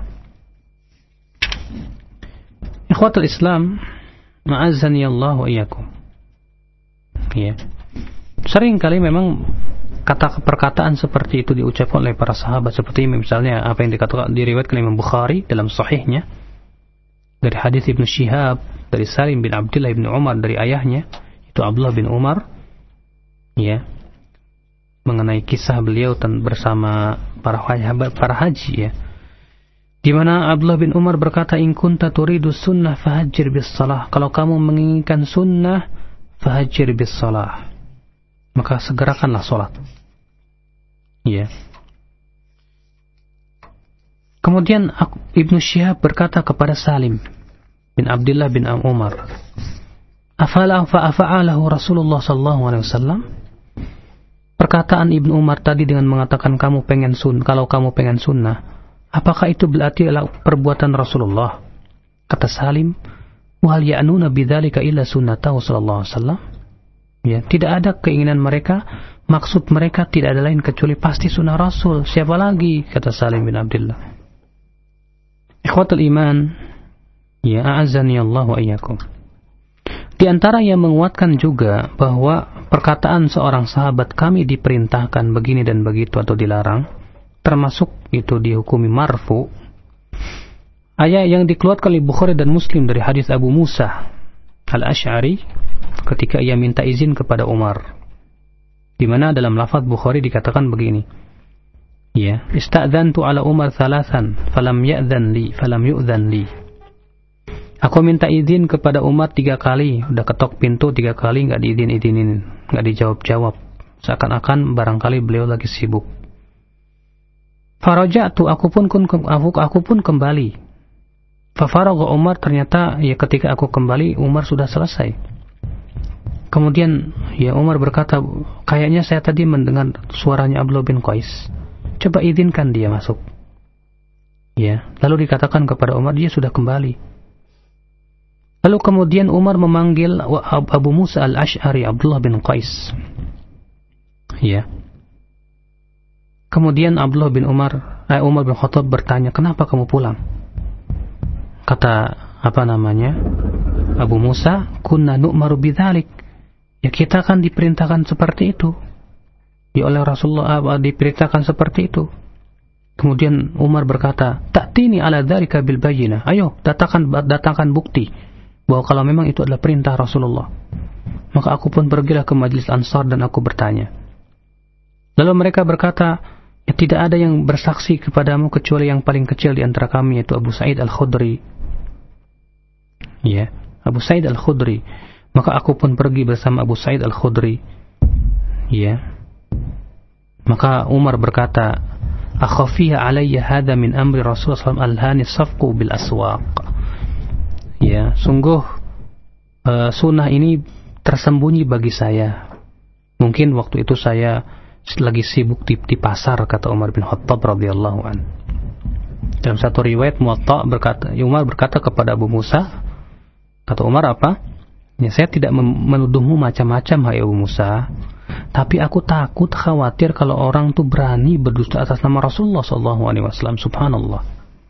Ikhwatul Islam, ma'azzani Allah wa iyyakum. Ya. Sering kali memang kata perkataan seperti itu diucapkan oleh para sahabat, seperti misalnya apa yang dikatakan diriwayatkan Imam Bukhari dalam sahihnya dari hadis Ibnu Syihab dari Salim bin Abdullah bin Umar dari ayahnya, itu Abdullah bin Umar, ya, mengenai kisah beliau bersama para sahabat para haji, ya, di mana Abdullah bin Umar berkata, in kunta turidu sunnah fahajjir bis salah, kalau kamu menginginkan sunnah fahajjir bis salah, maka segerakanlah salat. Ya. Kemudian Ibnu Syihab berkata kepada Salim bin Abdullah bin Umar, afala fa'alahu Rasulullah sallallahu alaihi wasallam. Perkataan Ibnu Umar tadi dengan mengatakan kamu pengen sun, kalau kamu pengen sunnah, apakah itu berarti adalah perbuatan Rasulullah? Kata Salim, wal ya'nuna bidzalika illa sunnatahu sallallahu alaihi wasallam. Ya, tidak ada keinginan mereka, maksud mereka tidak ada lain kecuali pasti sunnah Rasul. Siapa lagi? Kata Salim bin Abdullah. Ikhwatul iman, ya, a'azzani Allah wa iyyakum. Di antara yang menguatkan juga bahwa perkataan seorang sahabat kami diperintahkan begini dan begitu atau dilarang, termasuk itu dihukumi marfu, ayat yang dikeluarkan oleh Bukhari dan Muslim dari hadis Abu Musa Al-Asy'ari ketika ia minta izin kepada Umar, di mana dalam lafaz Bukhari dikatakan begini, ya, ista'dzantu ala Umar thalathan falam ya'dzan li falam yu'dzan li. Aku minta izin kepada Umar tiga kali, udah ketok pintu tiga kali nggak diizin-izinin, nggak dijawab-jawab. Seakan-akan barangkali beliau lagi sibuk. Faraja'tu, aku pun aku, aku pun kembali. Fafaragha Umar, ternyata ya ketika aku kembali Umar sudah selesai. Kemudian ya Umar berkata, kayaknya saya tadi mendengar suaranya Abdullah bin Qais. Coba izinkan dia masuk. Ya, lalu dikatakan kepada Umar dia sudah kembali. Lalu kemudian Umar memanggil Abu Musa al-Ash'ari, Abdullah bin Qais. Ya. Kemudian Abdullah bin Umar, eh, Umar bin Khattab bertanya, kenapa kamu pulang? Kata apa namanya? Abu Musa, kunna nu'maru bidzalik. Ya kita kan diperintahkan seperti itu. Ya oleh Rasulullah diperintahkan seperti itu. Kemudian Umar berkata, ta'tini ala dzalika bil bayyinah. Ayo, datangkan datangkan bukti bahwa kalau memang itu adalah perintah Rasulullah. Maka aku pun pergilah ke majlis Ansar dan aku bertanya. Lalu mereka berkata, ya, tidak ada yang bersaksi kepadamu kecuali yang paling kecil di antara kami, yaitu Abu Sa'id Al-Khudri. Ya, Abu Sa'id Al-Khudri. Maka aku pun pergi bersama Abu Sa'id Al-Khudri. Ya. Maka Umar berkata, akhafiya alayya hadha min amri Rasulullah sallallahu alaihi wasallam alhani safqu bil aswaq. Ya, sungguh uh, sunnah ini tersembunyi bagi saya. Mungkin waktu itu saya lagi sibuk di, di pasar, kata Umar bin Khattab radhiyallahu an. Dalam satu riwayat Muwatta berkata, Umar berkata kepada Abu Musa, kata Umar apa? Ya, saya tidak menuduhmu macam-macam, hai Abu Musa, tapi aku takut, khawatir kalau orang tuh berani berdusta atas nama Rasulullah sallallahu alaihi wasallam. Subhanallah.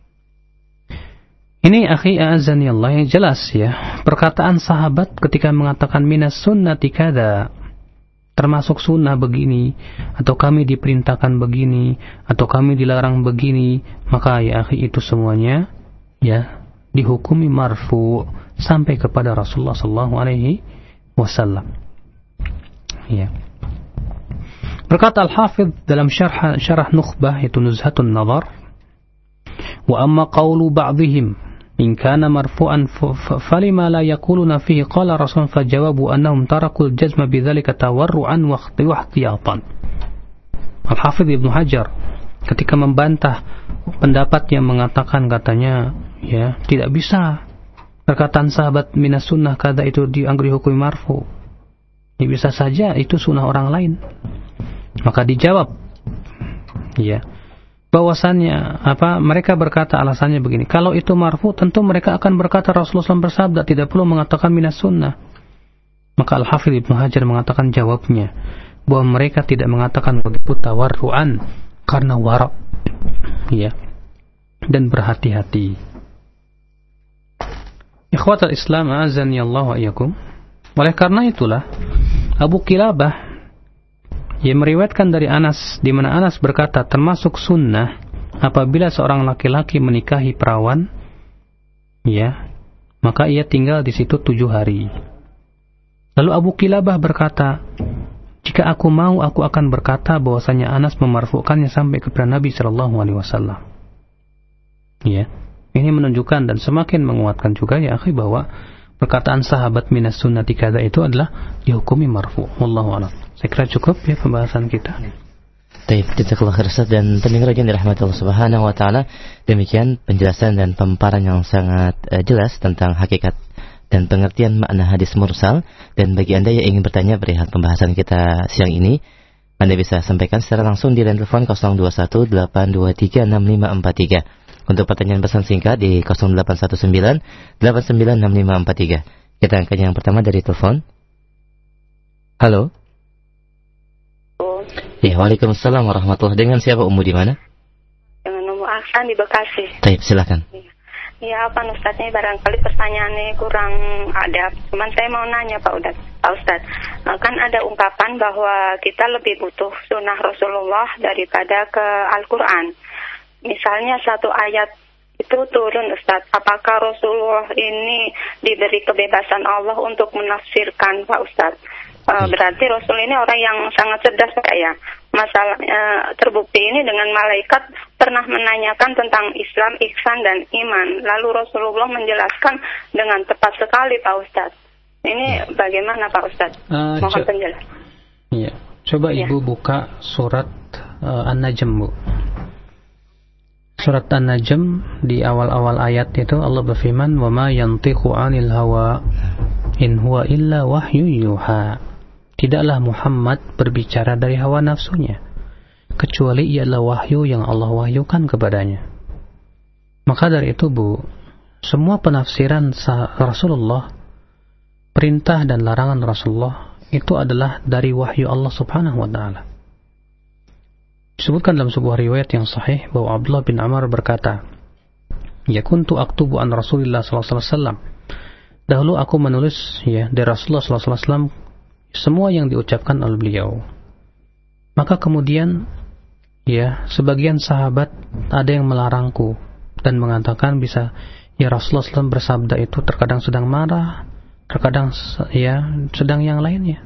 Ini akhi azani Allah, yang jelas ya, perkataan sahabat ketika mengatakan minas sunnati kada, termasuk sunnah begini, atau kami diperintahkan begini, atau kami dilarang begini, maka ya akhi itu semuanya ya dihukumi marfu sampai kepada Rasulullah sallallahu alaihi wasallam. Ya. Berkata Al-Hafidh dalam syarah syarah Nukhbah, itu Nuzhatun Nazar, wa amma qawlu ba'dihim in kana marfu'an falima la yaquluna fihi qala Rasul, fajawabu annahum tarakul jazma bidzalika tawarru'an wa ikhtiyatan. Al-Hafidh Ibnu Hajar ketika membantah pendapat yang mengatakan, katanya ya tidak bisa perkataan sahabat minas sunnah kada itu dianggap hukum marfu. Ya, bisa saja itu sunnah orang lain. Maka dijawab ya bahwasannya apa, mereka berkata alasannya begini, kalau itu marfu tentu mereka akan berkata Rasulullah shallallahu alaihi wasallam bersabda, tidak perlu mengatakan minas sunnah. Maka Al-Hafidh Ibnu Hajar mengatakan jawabnya bahwa mereka tidak mengatakan begitu tawarruan karena wara' ya dan berhati-hati. Ikhwatal Islam azani Allah wa iyyakum. Oleh karena itulah Abu Kilabah yang meriwayatkan dari Anas, di mana Anas berkata termasuk sunnah apabila seorang laki-laki menikahi perawan ya, maka ia tinggal di situ tujuh hari. Lalu Abu Kilabah berkata, jika aku mau aku akan berkata bahwasanya Anas memarfukannya sampai kepada Nabi sallallahu alaihi wasallam. Ya. Ini menunjukkan dan semakin menguatkan juga ya akhi bahwa perkataan sahabat minas sunnati kada itu adalah dihukumi marfu. Wallahu a'lam. Saya kira cukup ya pembahasan kita. Baik, jazakallahu khairan Ustaz, dan pendengar yang dirahmati Allah Subhanahu wa taala, demikian penjelasan dan pemaparan yang sangat uh, jelas tentang hakikat dan pengertian makna hadis mursal. Dan bagi Anda yang ingin bertanya perihal pembahasan kita siang ini, Anda bisa sampaikan secara langsung di line telepon nol dua satu delapan dua tiga enam lima empat tiga. Untuk pertanyaan pesan singkat di nol delapan satu sembilan delapan sembilan enam lima empat tiga. Kita angkat yang pertama dari telepon. Halo. Ya, waalaikumsalam warahmatullahi. Dengan siapa Ummu di mana? Dengan Ummu Ahsan di Bekasi. Baik, silakan. Iya, apa Ustaznya barangkali pertanyaannya kurang adab. Cuman saya mau nanya Pak Ustaz. Pak Ustaz, kan ada ungkapan bahwa kita lebih butuh sunnah Rasulullah daripada ke Al-Quran. Misalnya satu ayat itu turun Ustaz, apakah Rasulullah ini diberi kebebasan Allah untuk menafsirkan Pak Ustaz? Uh, berarti Rasul ini orang yang sangat cerdas Pak ya. Masalah uh, terbukti ini dengan malaikat pernah menanyakan tentang Islam, ihsan, dan iman. Lalu Rasulullah menjelaskan dengan tepat sekali, Pak Ustadz. Ini bagaimana, Pak Ustadz? Uh, Mohon co- penjelasan. Iya. Coba ya. Ibu buka surat uh, An-Najm, Bu. Surat An-Najm di awal-awal ayat itu Allah berfirman, "Wa ma yantiqu 'anil hawa in huwa illa wahyu yuha." Tidaklah Muhammad berbicara dari hawa nafsunya, kecuali ialah wahyu yang Allah wahyukan kepadanya. Maka dari itu, Bu, semua penafsiran Rasulullah, perintah dan larangan Rasulullah itu adalah dari wahyu Allah Subhanahu wa taala. Disebutkan dalam sebuah riwayat yang sahih bahwa Abdullah bin Amr berkata, "Ya kuntu aktubu an Rasulillah sallallahu alaihi wasallam." Dahulu aku menulis ya dari Rasulullah sallallahu alaihi wasallam semua yang diucapkan oleh beliau. Maka kemudian ya, sebagian sahabat ada yang melarangku dan mengatakan bisa ya Rasulullah sallallahu alaihi wasallam bersabda itu terkadang sedang marah, terkadang ya sedang yang lainnya.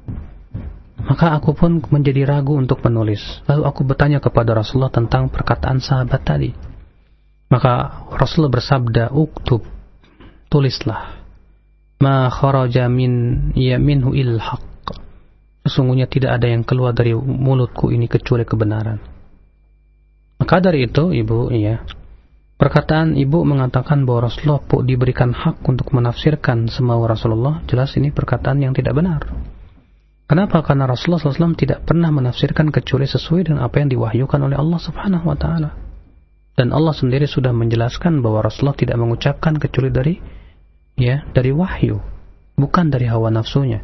Maka aku pun menjadi ragu untuk menulis. Lalu aku bertanya kepada Rasulullah tentang perkataan sahabat tadi. Maka Rasulullah bersabda, "Uktub, tulislah. Ma kharaja min ya minhu il haqq." Sesungguhnya tidak ada yang keluar dari mulutku ini kecuali kebenaran. Maka dari itu, Ibu, ya, perkataan Ibu mengatakan bahwa Rasulullah diberikan hak untuk menafsirkan semau Rasulullah, jelas ini perkataan yang tidak benar. Kenapa? Karena Rasulullah sallallahu alaihi wasallam tidak pernah menafsirkan kecuali sesuai dengan apa yang diwahyukan oleh Allah Subhanahu wa taala. Dan Allah sendiri sudah menjelaskan bahwa Rasulullah tidak mengucapkan kecuali dari ya, dari wahyu, bukan dari hawa nafsunya.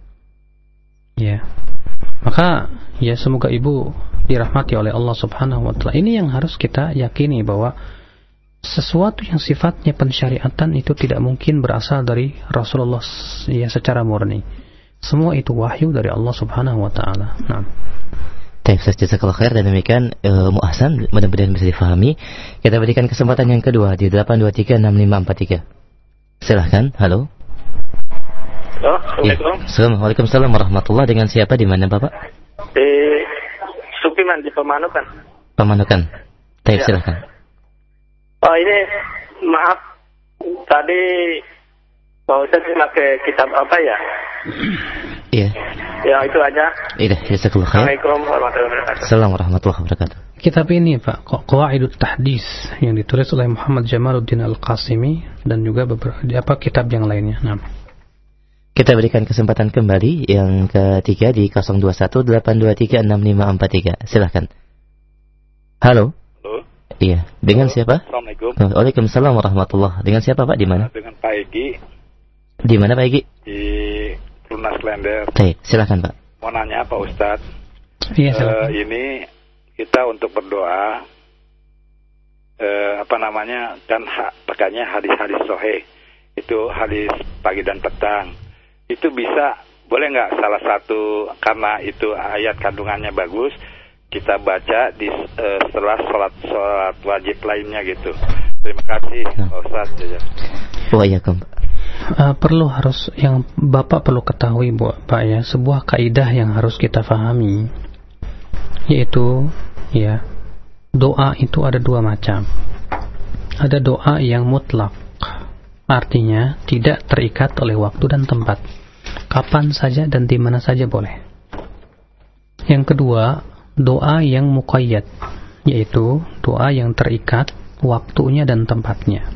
Ya. Maka ya semoga Ibu dirahmati oleh Allah Subhanahu wa taala. Ini yang harus kita yakini, bahwa sesuatu yang sifatnya pensyariatan itu tidak mungkin berasal dari Rasulullah ya secara murni. Semua itu wahyu dari Allah Subhanahu wa taala. Nah. Baik, jazakallahu khair, dan demikian ilmu ahsan, mudah-mudahan bisa difahami. Kita berikan kesempatan yang kedua di delapan dua tiga enam lima empat tiga. Silahkan. Halo. Halo, Assalamualaikum. Ya. Assalamualaikum warahmatullahi. Dengan siapa, di mana Bapak? Di Supiman, di Pemanukan. Pemanukan. Baik, ya. Silahkan. Oh, ini maaf tadi Pak Ustadz pakai kitab apa ya? Iya. Ya, itu aja. Iya, jazakallahu khair. Assalamualaikum warahmatullahi wabarakatuh. Assalamualaikum warahmatullahi wabarakatuh. Kitab ini, Pak, Qawaidut Tahdits, yang ditulis oleh Muhammad Jamaluddin Al-Qasimi dan juga beberapa apa kitab yang lainnya. Nah. Kita berikan kesempatan kembali yang ketiga di nol dua satu delapan dua tiga enam lima empat tiga. Silahkan. Halo. Halo. Iya. Dengan Halo. Siapa? Assalamualaikum. Waalaikumsalam warahmatullahi. Dengan siapa, Pak? Di mana? Dengan Pak Egi. Di mana, Pak Egi? Di Lunas Lender. Baik, silakan, Pak. Mau nanya, Pak Ustadz. Iya, silakan. Uh, ini kita untuk berdoa, uh, apa namanya, kan ha, pakainya hadis-hadis sahih. Itu hadis pagi dan petang. Itu bisa, boleh nggak salah satu, karena itu ayat kandungannya bagus, kita baca di uh, setelah sholat sholat wajib lainnya gitu. Terima kasih, Pak Ustadz. Waalaikumsalam. Uh, perlu harus yang Bapak perlu ketahui, Bu, Pak, ya, sebuah kaidah yang harus kita fahami, yaitu ya, doa itu ada dua macam. Ada doa yang mutlak, artinya tidak terikat oleh waktu dan tempat, kapan saja dan di mana saja boleh. Yang kedua, doa yang muqayyad, yaitu doa yang terikat waktunya dan tempatnya.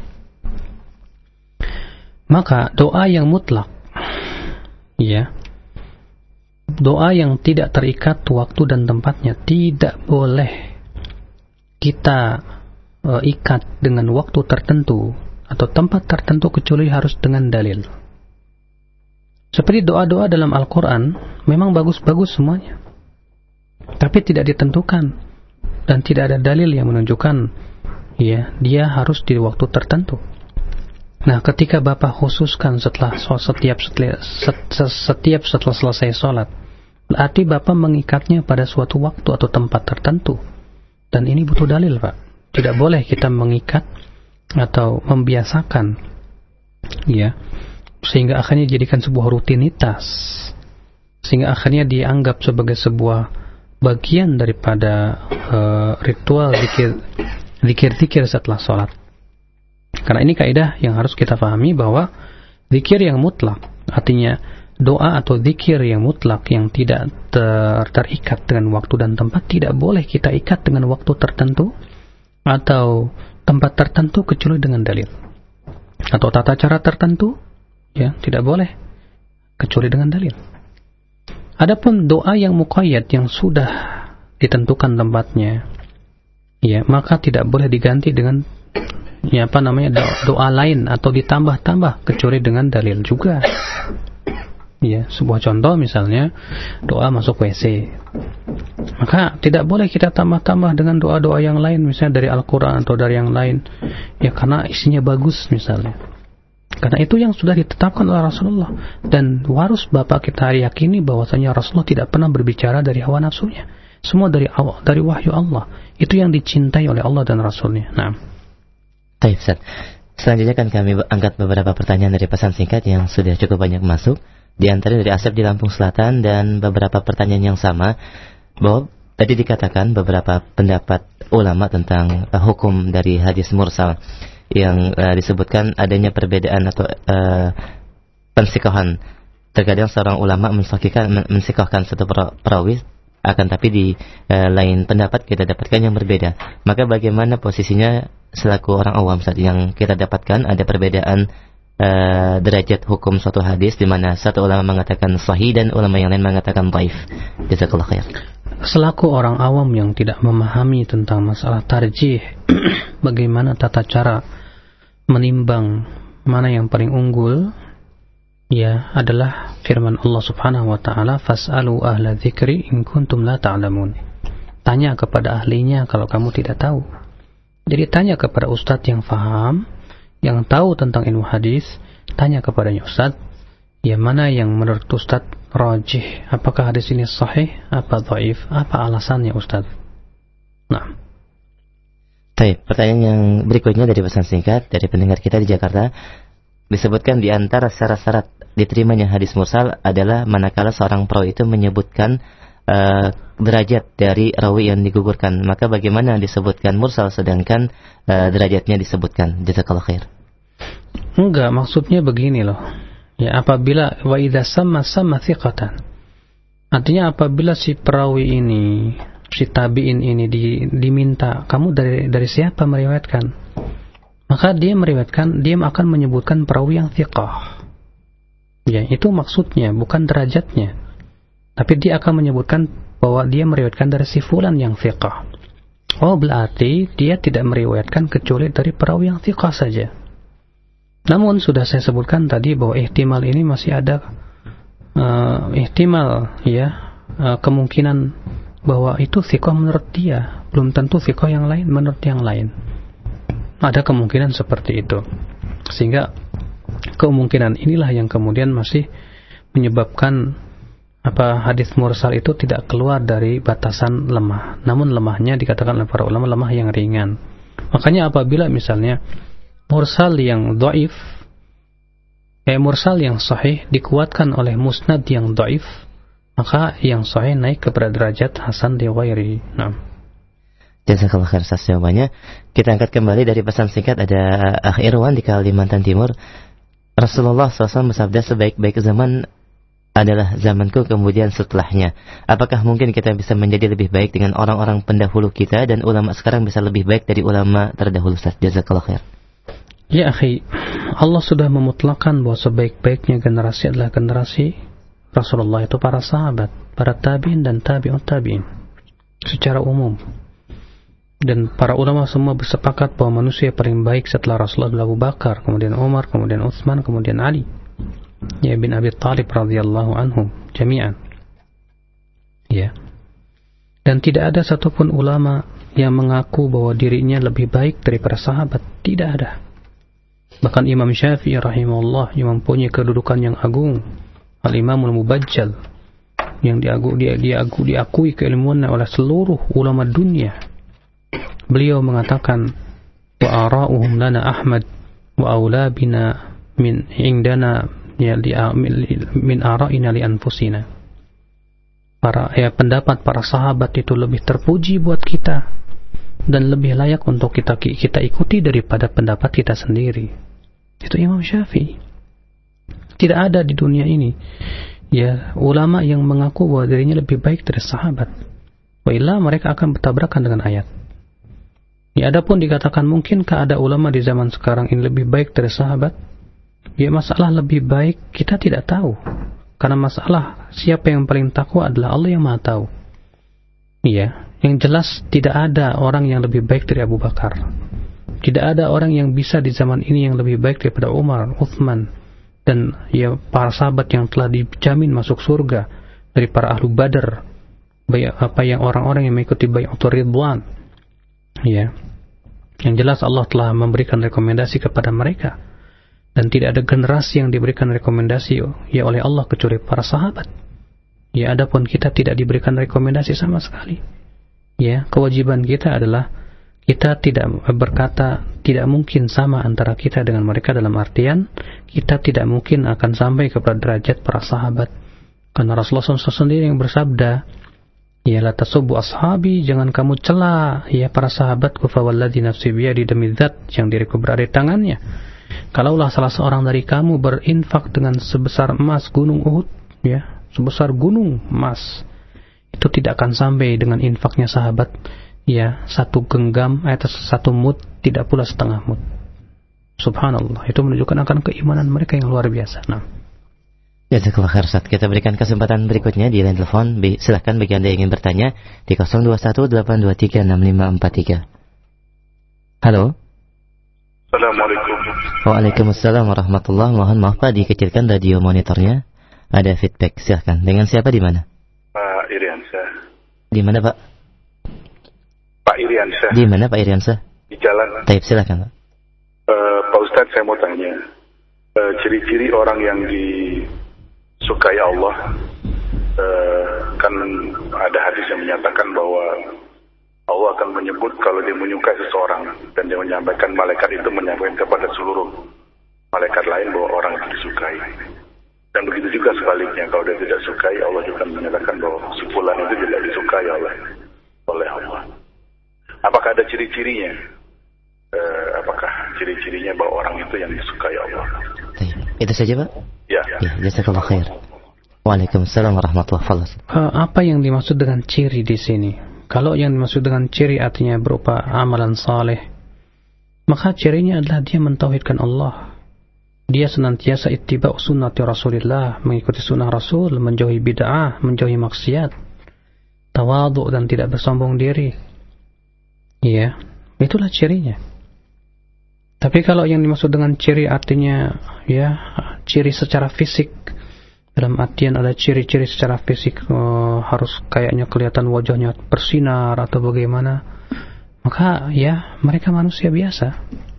Maka doa yang mutlak, ya, doa yang tidak terikat waktu dan tempatnya, tidak boleh kita uh, ikat dengan waktu tertentu atau tempat tertentu kecuali harus dengan dalil. Seperti doa-doa dalam Al-Quran memang bagus-bagus semuanya, tapi tidak ditentukan dan tidak ada dalil yang menunjukkan ya dia harus di waktu tertentu. Nah, ketika Bapak khususkan setelah setiap setiap, setiap setelah selesai sholat, berarti Bapak mengikatnya pada suatu waktu atau tempat tertentu, dan ini butuh dalil, Pak. Tidak boleh kita mengikat atau membiasakan, ya, sehingga akhirnya dijadikan sebuah rutinitas, sehingga akhirnya dianggap sebagai sebuah bagian daripada uh, ritual zikir zikir-zikir setelah sholat. Karena ini kaidah yang harus kita pahami, bahwa zikir yang mutlak, artinya doa atau zikir yang mutlak yang tidak ter, terikat dengan waktu dan tempat, tidak boleh kita ikat dengan waktu tertentu atau tempat tertentu kecuali dengan dalil, atau tata cara tertentu, ya, tidak boleh kecuali dengan dalil. Adapun doa yang muqayyad yang sudah ditentukan tempatnya, ya, maka tidak boleh diganti dengan, ya, apa namanya, doa, doa lain atau ditambah-tambah kecuali dengan dalil juga. Ya, sebuah contoh misalnya doa masuk W C, maka tidak boleh kita tambah-tambah dengan doa-doa yang lain, misalnya dari Al-Quran atau dari yang lain, ya, karena isinya bagus misalnya. Karena itu yang sudah ditetapkan oleh Rasulullah, dan harus Bapak kita yakini bahwasanya Rasulullah tidak pernah berbicara dari hawa nafsunya, semua dari Allah, dari wahyu Allah. Itu yang dicintai oleh Allah dan Rasulnya. Nah, baik, Ustaz. Selanjutnya kan kami angkat beberapa pertanyaan dari pesan singkat yang sudah cukup banyak masuk. Di antara dari Asep di Lampung Selatan, dan beberapa pertanyaan yang sama, bahwa tadi dikatakan beberapa pendapat ulama tentang uh, hukum dari hadis mursal yang uh, disebutkan adanya perbedaan atau uh, pensikohan. Terkadang seorang ulama mensikohkan mensikohkan satu perawi, akan tapi di uh, lain pendapat kita dapatkan yang berbeda. Maka bagaimana posisinya selaku orang awam saat yang kita dapatkan ada perbedaan Uh, derajat hukum suatu hadis, di mana satu ulama mengatakan sahih dan ulama yang lain mengatakan dhaif. Jazakallahu khair. Selaku orang awam yang tidak memahami tentang masalah tarjih, bagaimana tata cara menimbang mana yang paling unggul, ya, adalah firman Allah Subhanahu wa taala, fas'alu ahla dzikri in kuntum la ta'lamun. Tanya kepada ahlinya kalau kamu tidak tahu. Jadi tanya kepada ustadz yang faham, yang tahu tentang ilmu hadis, tanya kepadanya, Ustaz, ya, mana yang menurut Ustaz rajih, apakah hadis ini sahih, apa dhaif, apa alasannya Ustaz? Nah, baik, pertanyaan yang berikutnya dari pesan singkat dari pendengar kita di Jakarta. Disebutkan di antara syarat-syarat diterimanya hadis mursal adalah manakala seorang perawi itu menyebutkan uh, derajat dari rawi yang digugurkan. Maka bagaimana disebutkan mursal sedangkan uh, derajatnya disebutkan? Jazakallahu khair. Enggak, maksudnya begini loh. Ya, apabila wa idza sama sama thiqatan. Artinya apabila si perawi ini, si tabi'in ini di, diminta, kamu dari dari siapa meriwayatkan? Maka dia meriwayatkan, dia akan menyebutkan perawi yang thiqah. Ya, itu maksudnya, bukan derajatnya. Tapi dia akan menyebutkan bahwa dia meriwayatkan dari si fulan yang thiqah. Oh, berarti dia tidak meriwayatkan kecuali dari perawi yang thiqah saja. Namun sudah saya sebutkan tadi bahwa ihtimal ini masih ada uh, ihtimal, ya, uh, kemungkinan bahwa itu thiqah menurut dia, belum tentu thiqah yang lain menurut yang lain. Ada kemungkinan seperti itu. Sehingga kemungkinan inilah yang kemudian masih menyebabkan apa hadis mursal itu tidak keluar dari batasan lemah. Namun lemahnya dikatakan oleh para ulama lemah yang ringan. Makanya apabila misalnya mursal yang dhaif, eh mursal yang sahih dikuatkan oleh musnad yang dhaif, maka yang sahih naik kepada derajat hasan li ghairi. Nah. Jazakallahu khair atas jawabannya. Kita angkat kembali dari pesan singkat, ada Akh Irwan di Kalimantan Timur. Rasulullah shallallahu alaihi wasallam bersabda, sebaik-baik zaman adalah zamanku kemudian setelahnya. Apakah mungkin kita bisa menjadi lebih baik dengan orang-orang pendahulu kita, dan ulama sekarang bisa lebih baik dari ulama terdahulu? Jazakallahu khair. Ya akhi, Allah sudah memutlakkan bahwa sebaik-baiknya generasi adalah generasi Rasulullah, itu para sahabat, para tabi'in dan tabi'ut tabi'in secara umum. Dan para ulama semua bersepakat bahwa manusia paling baik setelah Rasulullah adalah Abu Bakar, kemudian Umar, kemudian Utsman, kemudian Ali, ya, bin Abi Thalib radhiyallahu anhum jami'an. Ya. Dan tidak ada satupun ulama yang mengaku bahwa dirinya lebih baik daripada sahabat, tidak ada. Bahkan Imam Syafi'i rahimahullah yang mempunyai kedudukan yang agung, Al-Imamul Mubajjal, yang diagu, dia, diagu, diakui keilmuannya oleh seluruh ulama dunia. Beliau mengatakan, wa ara'uhum lana Ahmad wa aula bina min indana ya li min ara'ina li anfusina. para ya pendapat para sahabat itu lebih terpuji buat kita dan lebih layak untuk kita kita ikuti daripada pendapat kita sendiri. Itu Imam Syafi'i. Tidak ada di dunia ini ya ulama yang mengaku bahwa dirinya lebih baik dari sahabat. Wa illa mereka akan bertabrakan dengan ayat. Ya, adapun dikatakan mungkinkah ada ulama di zaman sekarang ini lebih baik dari sahabat? Ya, masalah lebih baik kita tidak tahu. Karena masalah siapa yang paling takwa adalah Allah yang Maha tahu. Iya, yang jelas tidak ada orang yang lebih baik dari Abu Bakar. Tidak ada orang yang bisa di zaman ini yang lebih baik daripada Umar, Uthman, dan ya para sahabat yang telah dijamin masuk surga dari para ahlu Badar, apa yang orang-orang yang mengikuti Bai'atul Ridwan. Ya, yang jelas Allah telah memberikan rekomendasi kepada mereka. Dan tidak ada generasi yang diberikan rekomendasi ya oleh Allah kecuali para sahabat. Ya, adapun kita tidak diberikan rekomendasi sama sekali. Ya, kewajiban kita adalah kita tidak berkata tidak mungkin sama antara kita dengan mereka dalam artian kita tidak mungkin akan sampai kepada derajat para sahabat. Karena Rasulullah shallallahu alaihi wasallam sendiri yang bersabda, ya la tasubbu ashabi, jangan kamu cela ya para sahabatku, fa walladzi nafsi biyadi, demi zat yang diriku berada di tangannya. Kalaulah salah seorang dari kamu berinfak dengan sebesar emas gunung Uhud, ya, sebesar gunung emas, itu tidak akan sampai dengan infaknya sahabat, ya, satu genggam atau satu mud, tidak pula setengah mud. Subhanallah, itu menunjukkan akan keimanan mereka yang luar biasa. Nah. Jazakallah khair Ustaz. Kita berikan kesempatan berikutnya di line telepon. Silakan bagi Anda yang ingin bertanya di nol dua satu delapan dua tiga enam lima empat tiga. Halo. Assalamualaikum. Waalaikumsalam warahmatullahi. Mohon maaf Pak, dikecilkan radio monitornya. Ada feedback. Silakan. Dengan siapa di mana? Pak Iriansyah. Di mana Pak? Pak Iriansyah. Di mana Pak Iriansyah? Di jalan. Taib, silakan Pak. Uh, Pak Ustadz, saya mau tanya. Uh, ciri-ciri orang yang disukai Allah, uh, kan ada hadis yang menyatakan bahwa Allah akan menyebut kalau dia menyukai seseorang, dan dia menyampaikan, malaikat itu menyampaikan kepada seluruh malaikat lain bahwa orang itu disukai. Dan begitu juga sebaliknya, kalau dia tidak sukai, Allah juga menyatakan bahwa si fulan itu tidak disukai oleh oleh Allah. Apakah ada ciri-cirinya? Uh, apakah ciri-cirinya bahwa orang itu yang disukai Allah? Itu saja Pak? Ya. Ya, jazakallah khair. Waalaikumsalam warahmatullahi wabarakatuh. Uh, apa yang dimaksud dengan ciri di sini? Kalau yang dimaksud dengan ciri artinya berupa amalan saleh, maka cirinya adalah dia mentauhidkan Allah. Dia senantiasa ittiba' sunnati Rasulillah, mengikuti sunnah Rasul, menjauhi bid'ah, menjauhi maksiat, tawadhu dan tidak bersombong diri. Iya, itulah cirinya. Tapi kalau yang dimaksud dengan ciri artinya ya ciri secara fisik, dalam artian ada ciri-ciri secara fisik, uh, harus kayaknya kelihatan wajahnya bersinar atau bagaimana, maka ya mereka manusia biasa.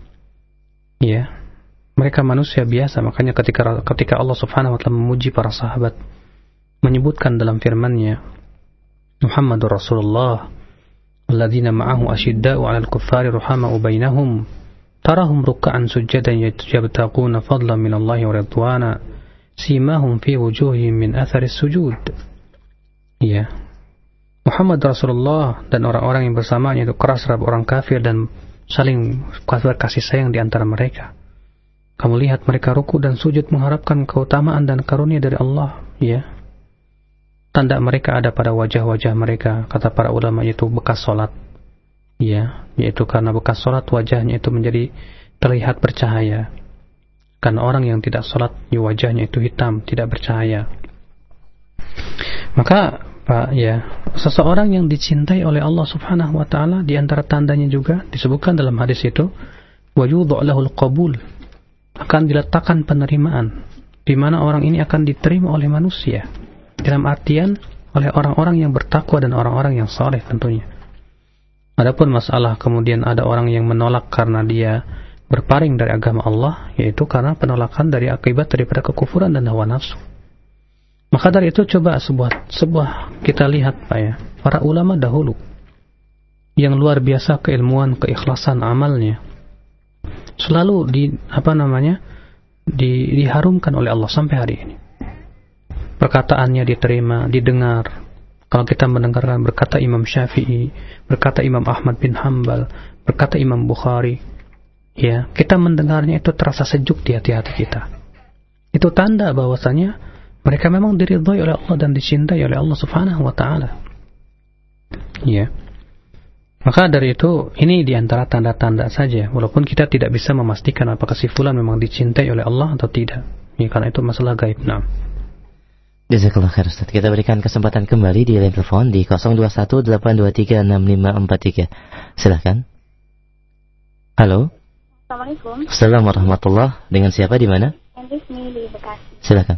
Ya, mereka manusia biasa. Makanya ketika ketika Allah Subhanahu wa taala memuji para sahabat, menyebutkan dalam firman-Nya, Muhammadur Rasulullah, alladzina ma'ahu asyidda'u 'alal kuffari ruhama'u bainahum, tarahum ruk'an sujadan yabtaquna fadlan minallahi wa ridwana, simahum fi wujuhihim min athari sujud. Ya, Muhammad Rasulullah dan orang-orang yang bersamanya itu keras terhadap orang kafir dan saling kasih sayang di antara mereka. Kamu lihat mereka ruku dan sujud mengharapkan keutamaan dan karunia dari Allah. Ya, tanda mereka ada pada wajah-wajah mereka, kata para ulama, yaitu bekas solat. Ya, yaitu karena bekas solat wajahnya itu menjadi terlihat bercahaya. Karena orang yang tidak sholat, wajahnya itu hitam, tidak bercahaya. Maka, Pak, ya, seseorang yang dicintai oleh Allah Subhanahu wa taala, di antara tandanya juga disebutkan dalam hadis itu, wa yudhu' lahul qabul, akan diletakkan penerimaan, di mana orang ini akan diterima oleh manusia. Dalam artian oleh orang-orang yang bertakwa dan orang-orang yang saleh tentunya. Adapun masalah kemudian ada orang yang menolak karena dia berpaling dari agama Allah, yaitu karena penolakan dari akibat daripada kekufuran dan hawa nafsu. Maka dari itu coba sebuah sebuah kita lihat Pak ya, para ulama dahulu yang luar biasa keilmuan, keikhlasan amalnya, selalu di apa namanya di, diharumkan oleh Allah sampai hari ini. Perkataannya diterima, didengar, Kalau kita mendengarkan berkata Imam Syafi'i, berkata Imam Ahmad bin Hanbal, berkata Imam Bukhari, ya, kita mendengarnya itu terasa sejuk di hati-hati kita. Itu tanda bahwasanya mereka memang diridhai oleh Allah dan dicintai oleh Allah Subhanahu wa taala. Ya. Maka dari itu, ini diantara tanda-tanda saja, walaupun kita tidak bisa memastikan apakah si fulan memang dicintai oleh Allah atau tidak. Ya, karena itu masalah gaib. Nah. Jazakallah khair Ustaz. Kita berikan kesempatan kembali di line telepon di nol dua satu delapan dua tiga enam lima empat tiga. Silakan. Halo. Assalamualaikum. Assalamualaikum warahmatullahi. Dengan siapa di mana? Entismi di Bekasi. Silakan.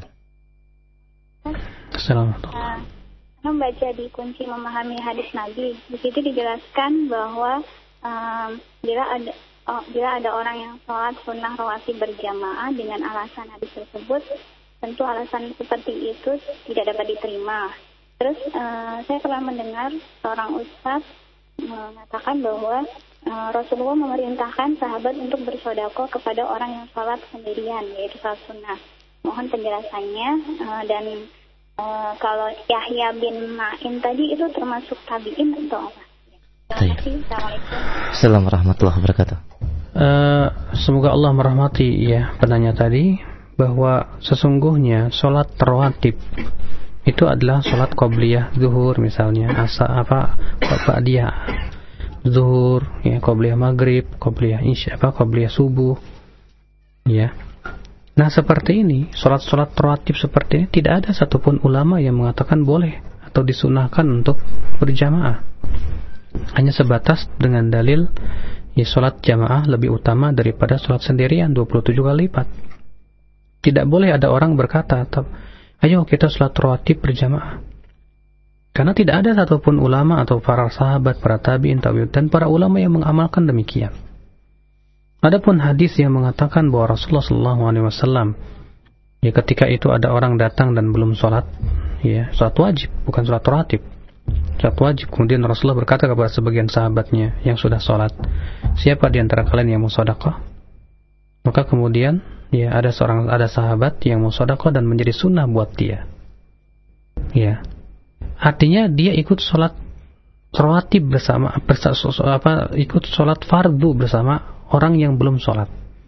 Assalamualaikum. Uh, membaca di kunci memahami hadis Nabi. Di situ dijelaskan bahwa um, bila ada oh, bila ada orang yang sholat sunnah rawatib berjamaah dengan alasan hadis tersebut, tentu alasan seperti itu tidak dapat diterima. Terus uh, saya pernah mendengar seorang ustaz mengatakan bahwa uh, Rasulullah memerintahkan sahabat untuk bersedekah kepada orang yang sholat sendirian, yaitu sholat sunnah. Mohon penjelasannya. Uh, dan uh, kalau Yahya bin Ma'in tadi itu termasuk tabi'in atau apa? Terima kasih. Assalamualaikum. Assalamualaikum warahmatullahi wabarakatuh. Uh, semoga Allah merahmati ya penanya tadi, bahwa sesungguhnya sholat rawatib itu adalah sholat qobliyah zuhur misalnya, asa apa ba'diyah zuhur, ya, qobliyah maghrib, qobliyah isya, apa qobliyah subuh, ya. Nah seperti ini, sholat-sholat rawatib seperti ini tidak ada satupun ulama yang mengatakan boleh atau disunahkan untuk berjamaah. Hanya sebatas dengan dalil ya sholat jamaah lebih utama daripada sholat sendirian dua puluh tujuh kali lipat. Tidak boleh ada orang berkata, ayo kita sholat rawatib berjamaah. Karena tidak ada satupun ulama atau para sahabat, para tabi'in, tabi'ut, dan para ulama yang mengamalkan demikian. Adapun hadis yang mengatakan bahwa Rasulullah shallallahu alaihi wasallam, ya ketika itu ada orang datang dan belum sholat, ya sholat wajib, bukan sholat rawatib, sholat wajib. Kemudian Rasulullah berkata kepada sebagian sahabatnya yang sudah sholat, siapa di antara kalian yang mau sedekah? Maka kemudian ya ada seorang ada sahabat yang mau sedekah dan menjadi sunnah buat dia. Ya. Artinya dia ikut sholat rawatib bersama apa ikut sholat fardu bersama orang yang belum sholat.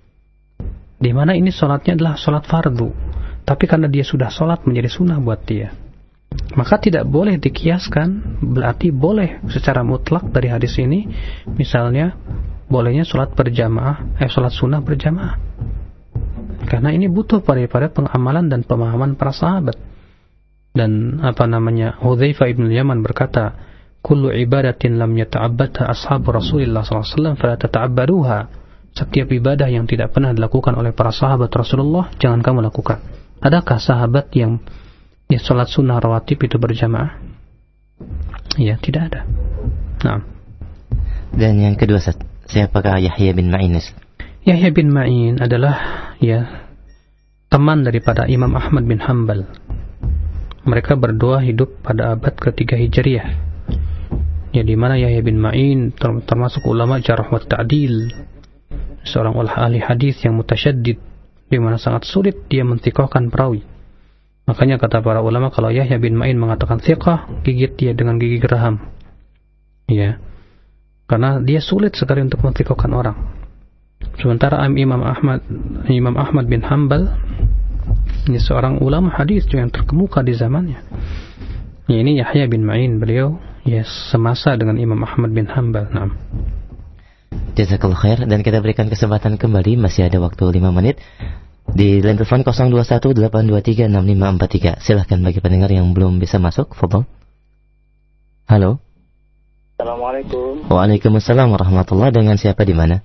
Di mana ini sholatnya adalah sholat fardu, tapi karena dia sudah sholat menjadi sunnah buat dia. Maka tidak boleh dikiaskan, berarti boleh secara mutlak dari hadis ini, misalnya bolehnya sholat berjamaah, eh sholat sunnah berjamaah. Karena ini butuh pada pengamalan dan pemahaman para sahabat. Dan apa namanya, Hudzaifah ibn Yaman berkata, kullu ibadatin lam yata'abbadha ashabu Rasulillah sallallahu alaihi wasallam fala tata'abbaduha. Setiap ibadah yang tidak pernah dilakukan oleh para sahabat Rasulullah, jangan kamu lakukan. Adakah sahabat yang ya sholat sunnah rawatib itu berjamaah? Ya, tidak ada. Nah. Dan yang kedua, siapakah Yahya bin Ma'in? Yahya bin Ma'in adalah ya teman daripada Imam Ahmad bin Hanbal. Mereka berdua hidup pada abad ketiga Hijriah. Ya, di mana Yahya bin Ma'in termasuk ulama jarh wa ta'dil, seorang ahli hadis yang mutasyaddid, di mana sangat sulit dia menthiqahkan perawi. Makanya kata para ulama, kalau Yahya bin Ma'in mengatakan thiqah, gigit dia dengan gigi geraham. Ya. Karena dia sulit sekali untuk menthiqahkan orang. Sementara Imam Ahmad Imam Ahmad bin Hanbal ini seorang ulama hadis yang terkemuka di zamannya. Ya, ini Yahya bin Ma'in, beliau ya semasa dengan Imam Ahmad bin Hanbal. Nah. Jazakallahu khair, dan kita berikan kesempatan kembali, masih ada waktu lima menit di line telepon nol dua satu delapan dua tiga enam lima empat tiga. Silahkan bagi pendengar yang belum bisa masuk, fadhal. Halo. Assalamualaikum. Waalaikumsalam warahmatullahi. Dengan siapa di mana?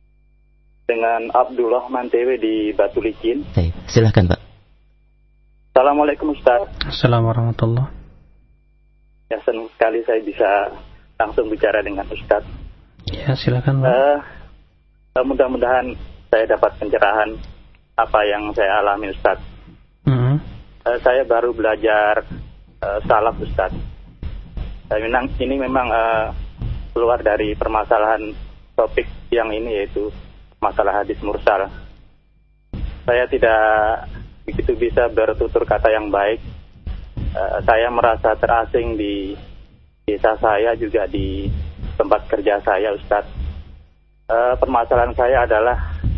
Dengan Abdullah Mantewe di Batu Licin. Baik, silahkan Pak. Assalamualaikum Ustaz. Assalamualaikum warahmatullahi. Ya, senang sekali saya bisa langsung bicara dengan Ustaz. Ya, silakan Pak. Uh, mudah-mudahan saya dapat pencerahan apa yang saya alami Ustaz. Mm-hmm. Uh, saya baru belajar uh, salaf Ustaz. Uh, memang ini memang uh, keluar dari permasalahan topik yang ini, yaitu masalah hadis mursal. Saya tidak begitu bisa bertutur kata yang baik uh, saya merasa terasing di desa saya, juga di tempat kerja saya, Ustadz. Uh, permasalahan saya adalah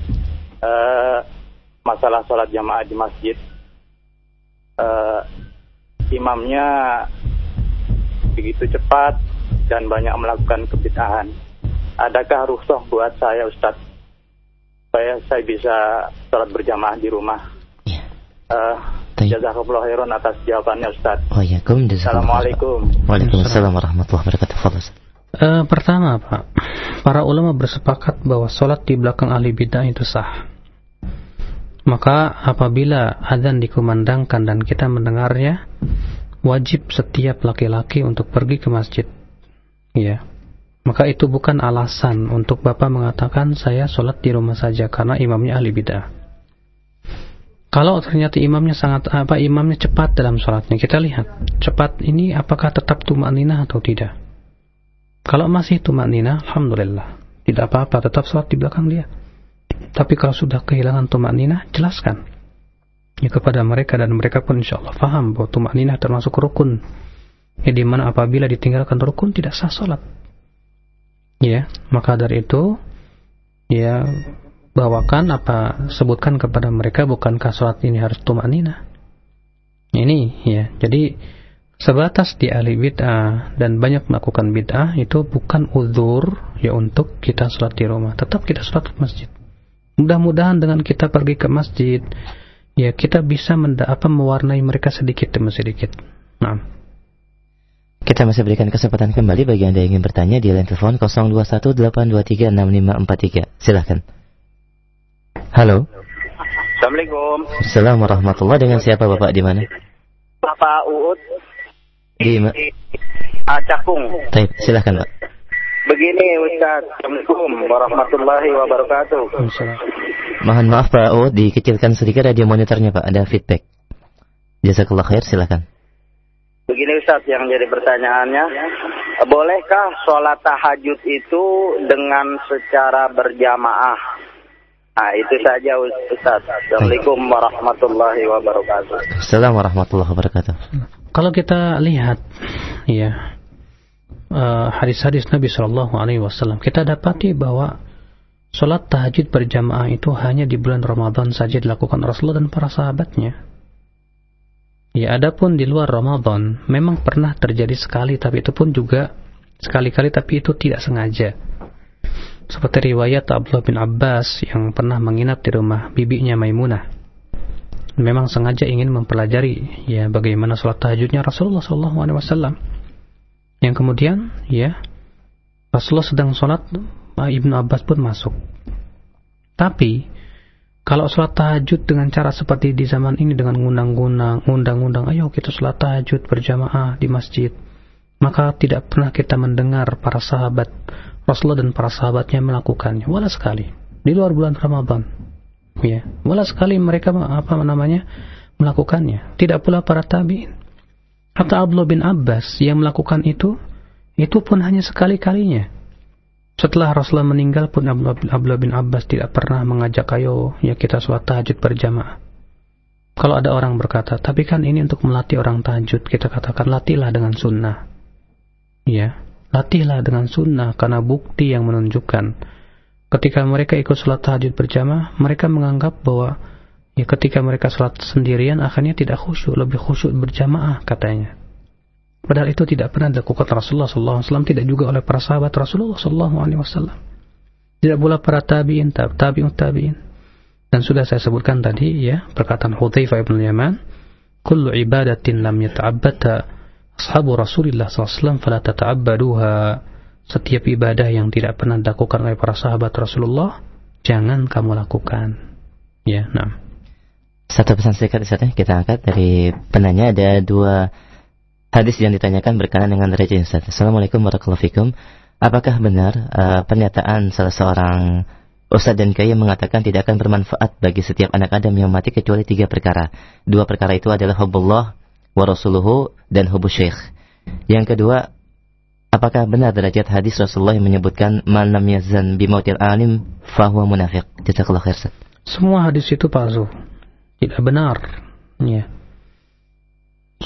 uh, masalah sholat jamaah di masjid. Uh, imamnya begitu cepat dan banyak melakukan kebid'ahan. Adakah rukhsah buat saya, Ustadz, supaya saya bisa sholat berjamaah di rumah? Ya. Uh, Jazakallahu khairan atas jawabannya, Ustadz. Oh ya, Assalamualaikum. Waalaikumsalam warahmatullahi wabarakatuh. Uh, pertama, Pak, para ulama bersepakat bahwa sholat di belakang ahli bid'ah itu sah. Maka apabila azan dikumandangkan dan kita mendengarnya, wajib setiap laki-laki untuk pergi ke masjid. Ya. Maka itu bukan alasan untuk Bapak mengatakan saya sholat di rumah saja karena imamnya ahli bid'ah. Kalau ternyata imamnya sangat apa imamnya cepat dalam sholatnya, kita lihat cepat ini apakah tetap tumakninah atau tidak. Kalau masih tumakninah, alhamdulillah, tidak apa-apa, tetap sholat di belakang dia. Tapi kalau sudah kehilangan tumakninah, jelaskan ya kepada mereka, dan mereka pun insya Allah faham bahwa tumakninah termasuk rukun. Ya, di mana apabila ditinggalkan rukun tidak sah sholat. Ya, maka dari itu ya bawakan apa sebutkan kepada mereka, bukankah sholat ini harus tumakninah? Ini ya, jadi sebatas di ahli bid'ah dan banyak melakukan bid'ah itu bukan uzur ya untuk kita sholat di rumah. Tetap kita sholat di masjid. Mudah-mudahan dengan kita pergi ke masjid ya kita bisa menda apa mewarnai mereka sedikit demi sedikit. Nah, kita masih berikan kesempatan kembali bagi Anda yang ingin bertanya di line telepon nol dua satu delapan dua tiga enam lima empat tiga. Silakan. Halo. Assalamualaikum. Assalamualaikum warahmatullahi. Dengan siapa Bapak di mana? Bapak Uut di, di Cakung. Baik, silakan Pak. Begini Ustaz, Assalamualaikum warahmatullahi wabarakatuh. Mohon maaf Pak Uut, dikecilkan sedikit radio monitornya Pak, ada feedback. Jazakallah khair, silakan. Begini Ustaz, yang jadi pertanyaannya, bolehkah sholat tahajud itu dengan secara berjamaah? Nah, itu saja Ustaz. Assalamualaikum warahmatullahi wabarakatuh. Assalamualaikum warahmatullahi wabarakatuh. Kalau kita lihat ya uh, hadis-hadis Nabi Shallallahu Alaihi Wasallam, kita dapati bahwa sholat tahajud berjamaah itu hanya di bulan Ramadan saja dilakukan Rasulullah dan para sahabatnya. Ya, adapun di luar Ramadan memang pernah terjadi sekali, tapi itu pun juga sekali-kali, tapi itu tidak sengaja. Seperti riwayat Abdullah bin Abbas yang pernah menginap di rumah bibinya Maimunah. Memang sengaja ingin mempelajari ya bagaimana sholat tahajudnya Rasulullah shallallahu alaihi wasallam. Yang kemudian ya Rasulullah sedang sholat, Ibnu Abbas pun masuk. Tapi kalau sholat tahajud dengan cara seperti di zaman ini, dengan ngundang-ngundang, undang-undang, ayo kita sholat tahajud berjamaah di masjid, maka tidak pernah kita mendengar para sahabat Rasulullah dan para sahabatnya melakukannya, wala sekali di luar bulan Ramadan. Ya, wala sekali mereka apa namanya melakukannya. Tidak pula para tabi'in. Hatta Abdullah bin Abbas yang melakukan itu, itu pun hanya sekali-kalinya. Setelah Rasulullah meninggal pun Abdullah bin Abbas tidak pernah mengajak ayo ya kita sholat tahajud berjamaah. Kalau ada orang berkata, tapi kan ini untuk melatih orang tahajud, kita katakan latihlah dengan sunnah. Ya. Latihlah dengan sunnah, karena bukti yang menunjukkan ketika mereka ikut sholat tahajud berjamaah, mereka menganggap bahwa ya ketika mereka sholat sendirian akhirnya tidak khusyuk, lebih khusyuk berjamaah katanya. Padahal itu tidak pernah dilakukan Rasulullah shallallahu alaihi wasallam, tidak juga oleh para sahabat Rasulullah shallallahu alaihi wasallam, tidak pula para tabiin, tabi'ut tabiin. Dan sudah saya sebutkan tadi ya perkataan Hudzaifah bin Yaman, kullu ibadatin lam yata'abbata ashabu Rasulullah shallallahu alaihi wasallam fala tata'abbaduha. Setiap ibadah yang tidak pernah dilakukan oleh para sahabat Rasulullah, jangan kamu lakukan. Ya, nah. Satu pesan singkat Ustaz, kita angkat dari penanya. Ada dua hadis yang ditanyakan berkenaan dengan derajat Ustaz. Assalamualaikum warahmatullahi wabarakatuh. Apakah benar uh, pernyataan salah seorang Ustaz dan Kiai mengatakan tidak akan bermanfaat bagi setiap anak Adam yang mati kecuali tiga perkara. Dua perkara itu adalah hubbullah wa rasuluhu dan hubus syekh. Yang kedua, apakah benar derajat hadis Rasulullah yang menyebutkan man lam yazan bi mautil alim fahuwa munafiq? Jazakallahu khair. Semua hadis itu palsu, tidak benar. Ya.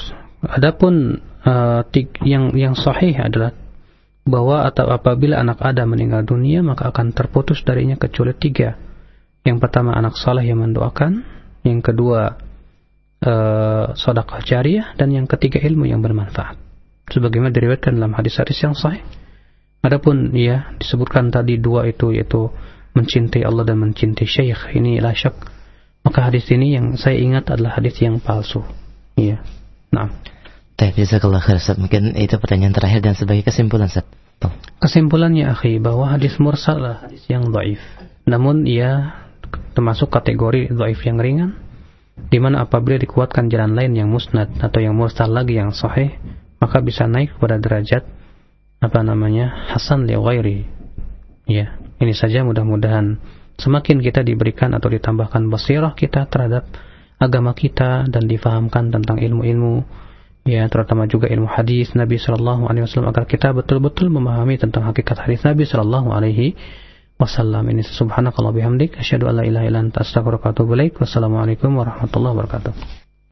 Adapun uh, yang yang sahih adalah bahwa atau apabila anak Adam meninggal dunia maka akan terputus darinya kecuali tiga. Yang pertama anak saleh yang mendoakan, yang kedua uh, sedekah jariyah, dan yang ketiga ilmu yang bermanfaat. Sebagaimana diriwayatkan dalam hadis-hadis yang sahih. Adapun ya disebutkan tadi dua itu, yaitu mencintai Allah dan mencintai syekh, ini la syak. Maka hadis ini yang saya ingat adalah hadis yang palsu. Iya. Nah. Baik, jazakallah khair Ustaz. Mungkin itu pertanyaan terakhir dan sebagai kesimpulan Ustaz. Tuh. Kesimpulannya akhi bahwa hadis mursal adalah hadis yang dhaif. Namun ia termasuk kategori dhaif yang ringan, di mana apabila dikuatkan jalan lain yang musnad atau yang mursal lagi yang sahih, maka bisa naik kepada derajat apa namanya hasan li ghairi. Ya, ini saja mudah-mudahan semakin kita diberikan atau ditambahkan basirah kita terhadap agama kita dan difahamkan tentang ilmu-ilmu, ya terutama juga ilmu hadis Nabi sallallahu alaihi wasallam, agar kita betul-betul memahami tentang hakikat hadis Nabi sallallahu alaihi wasallam. Ini subhanakallah bihamdik asyhadu an la ilaha illa anta astaghfiruka wa atubu ilaik. Wassalamualaikum warahmatullahi wabarakatuh.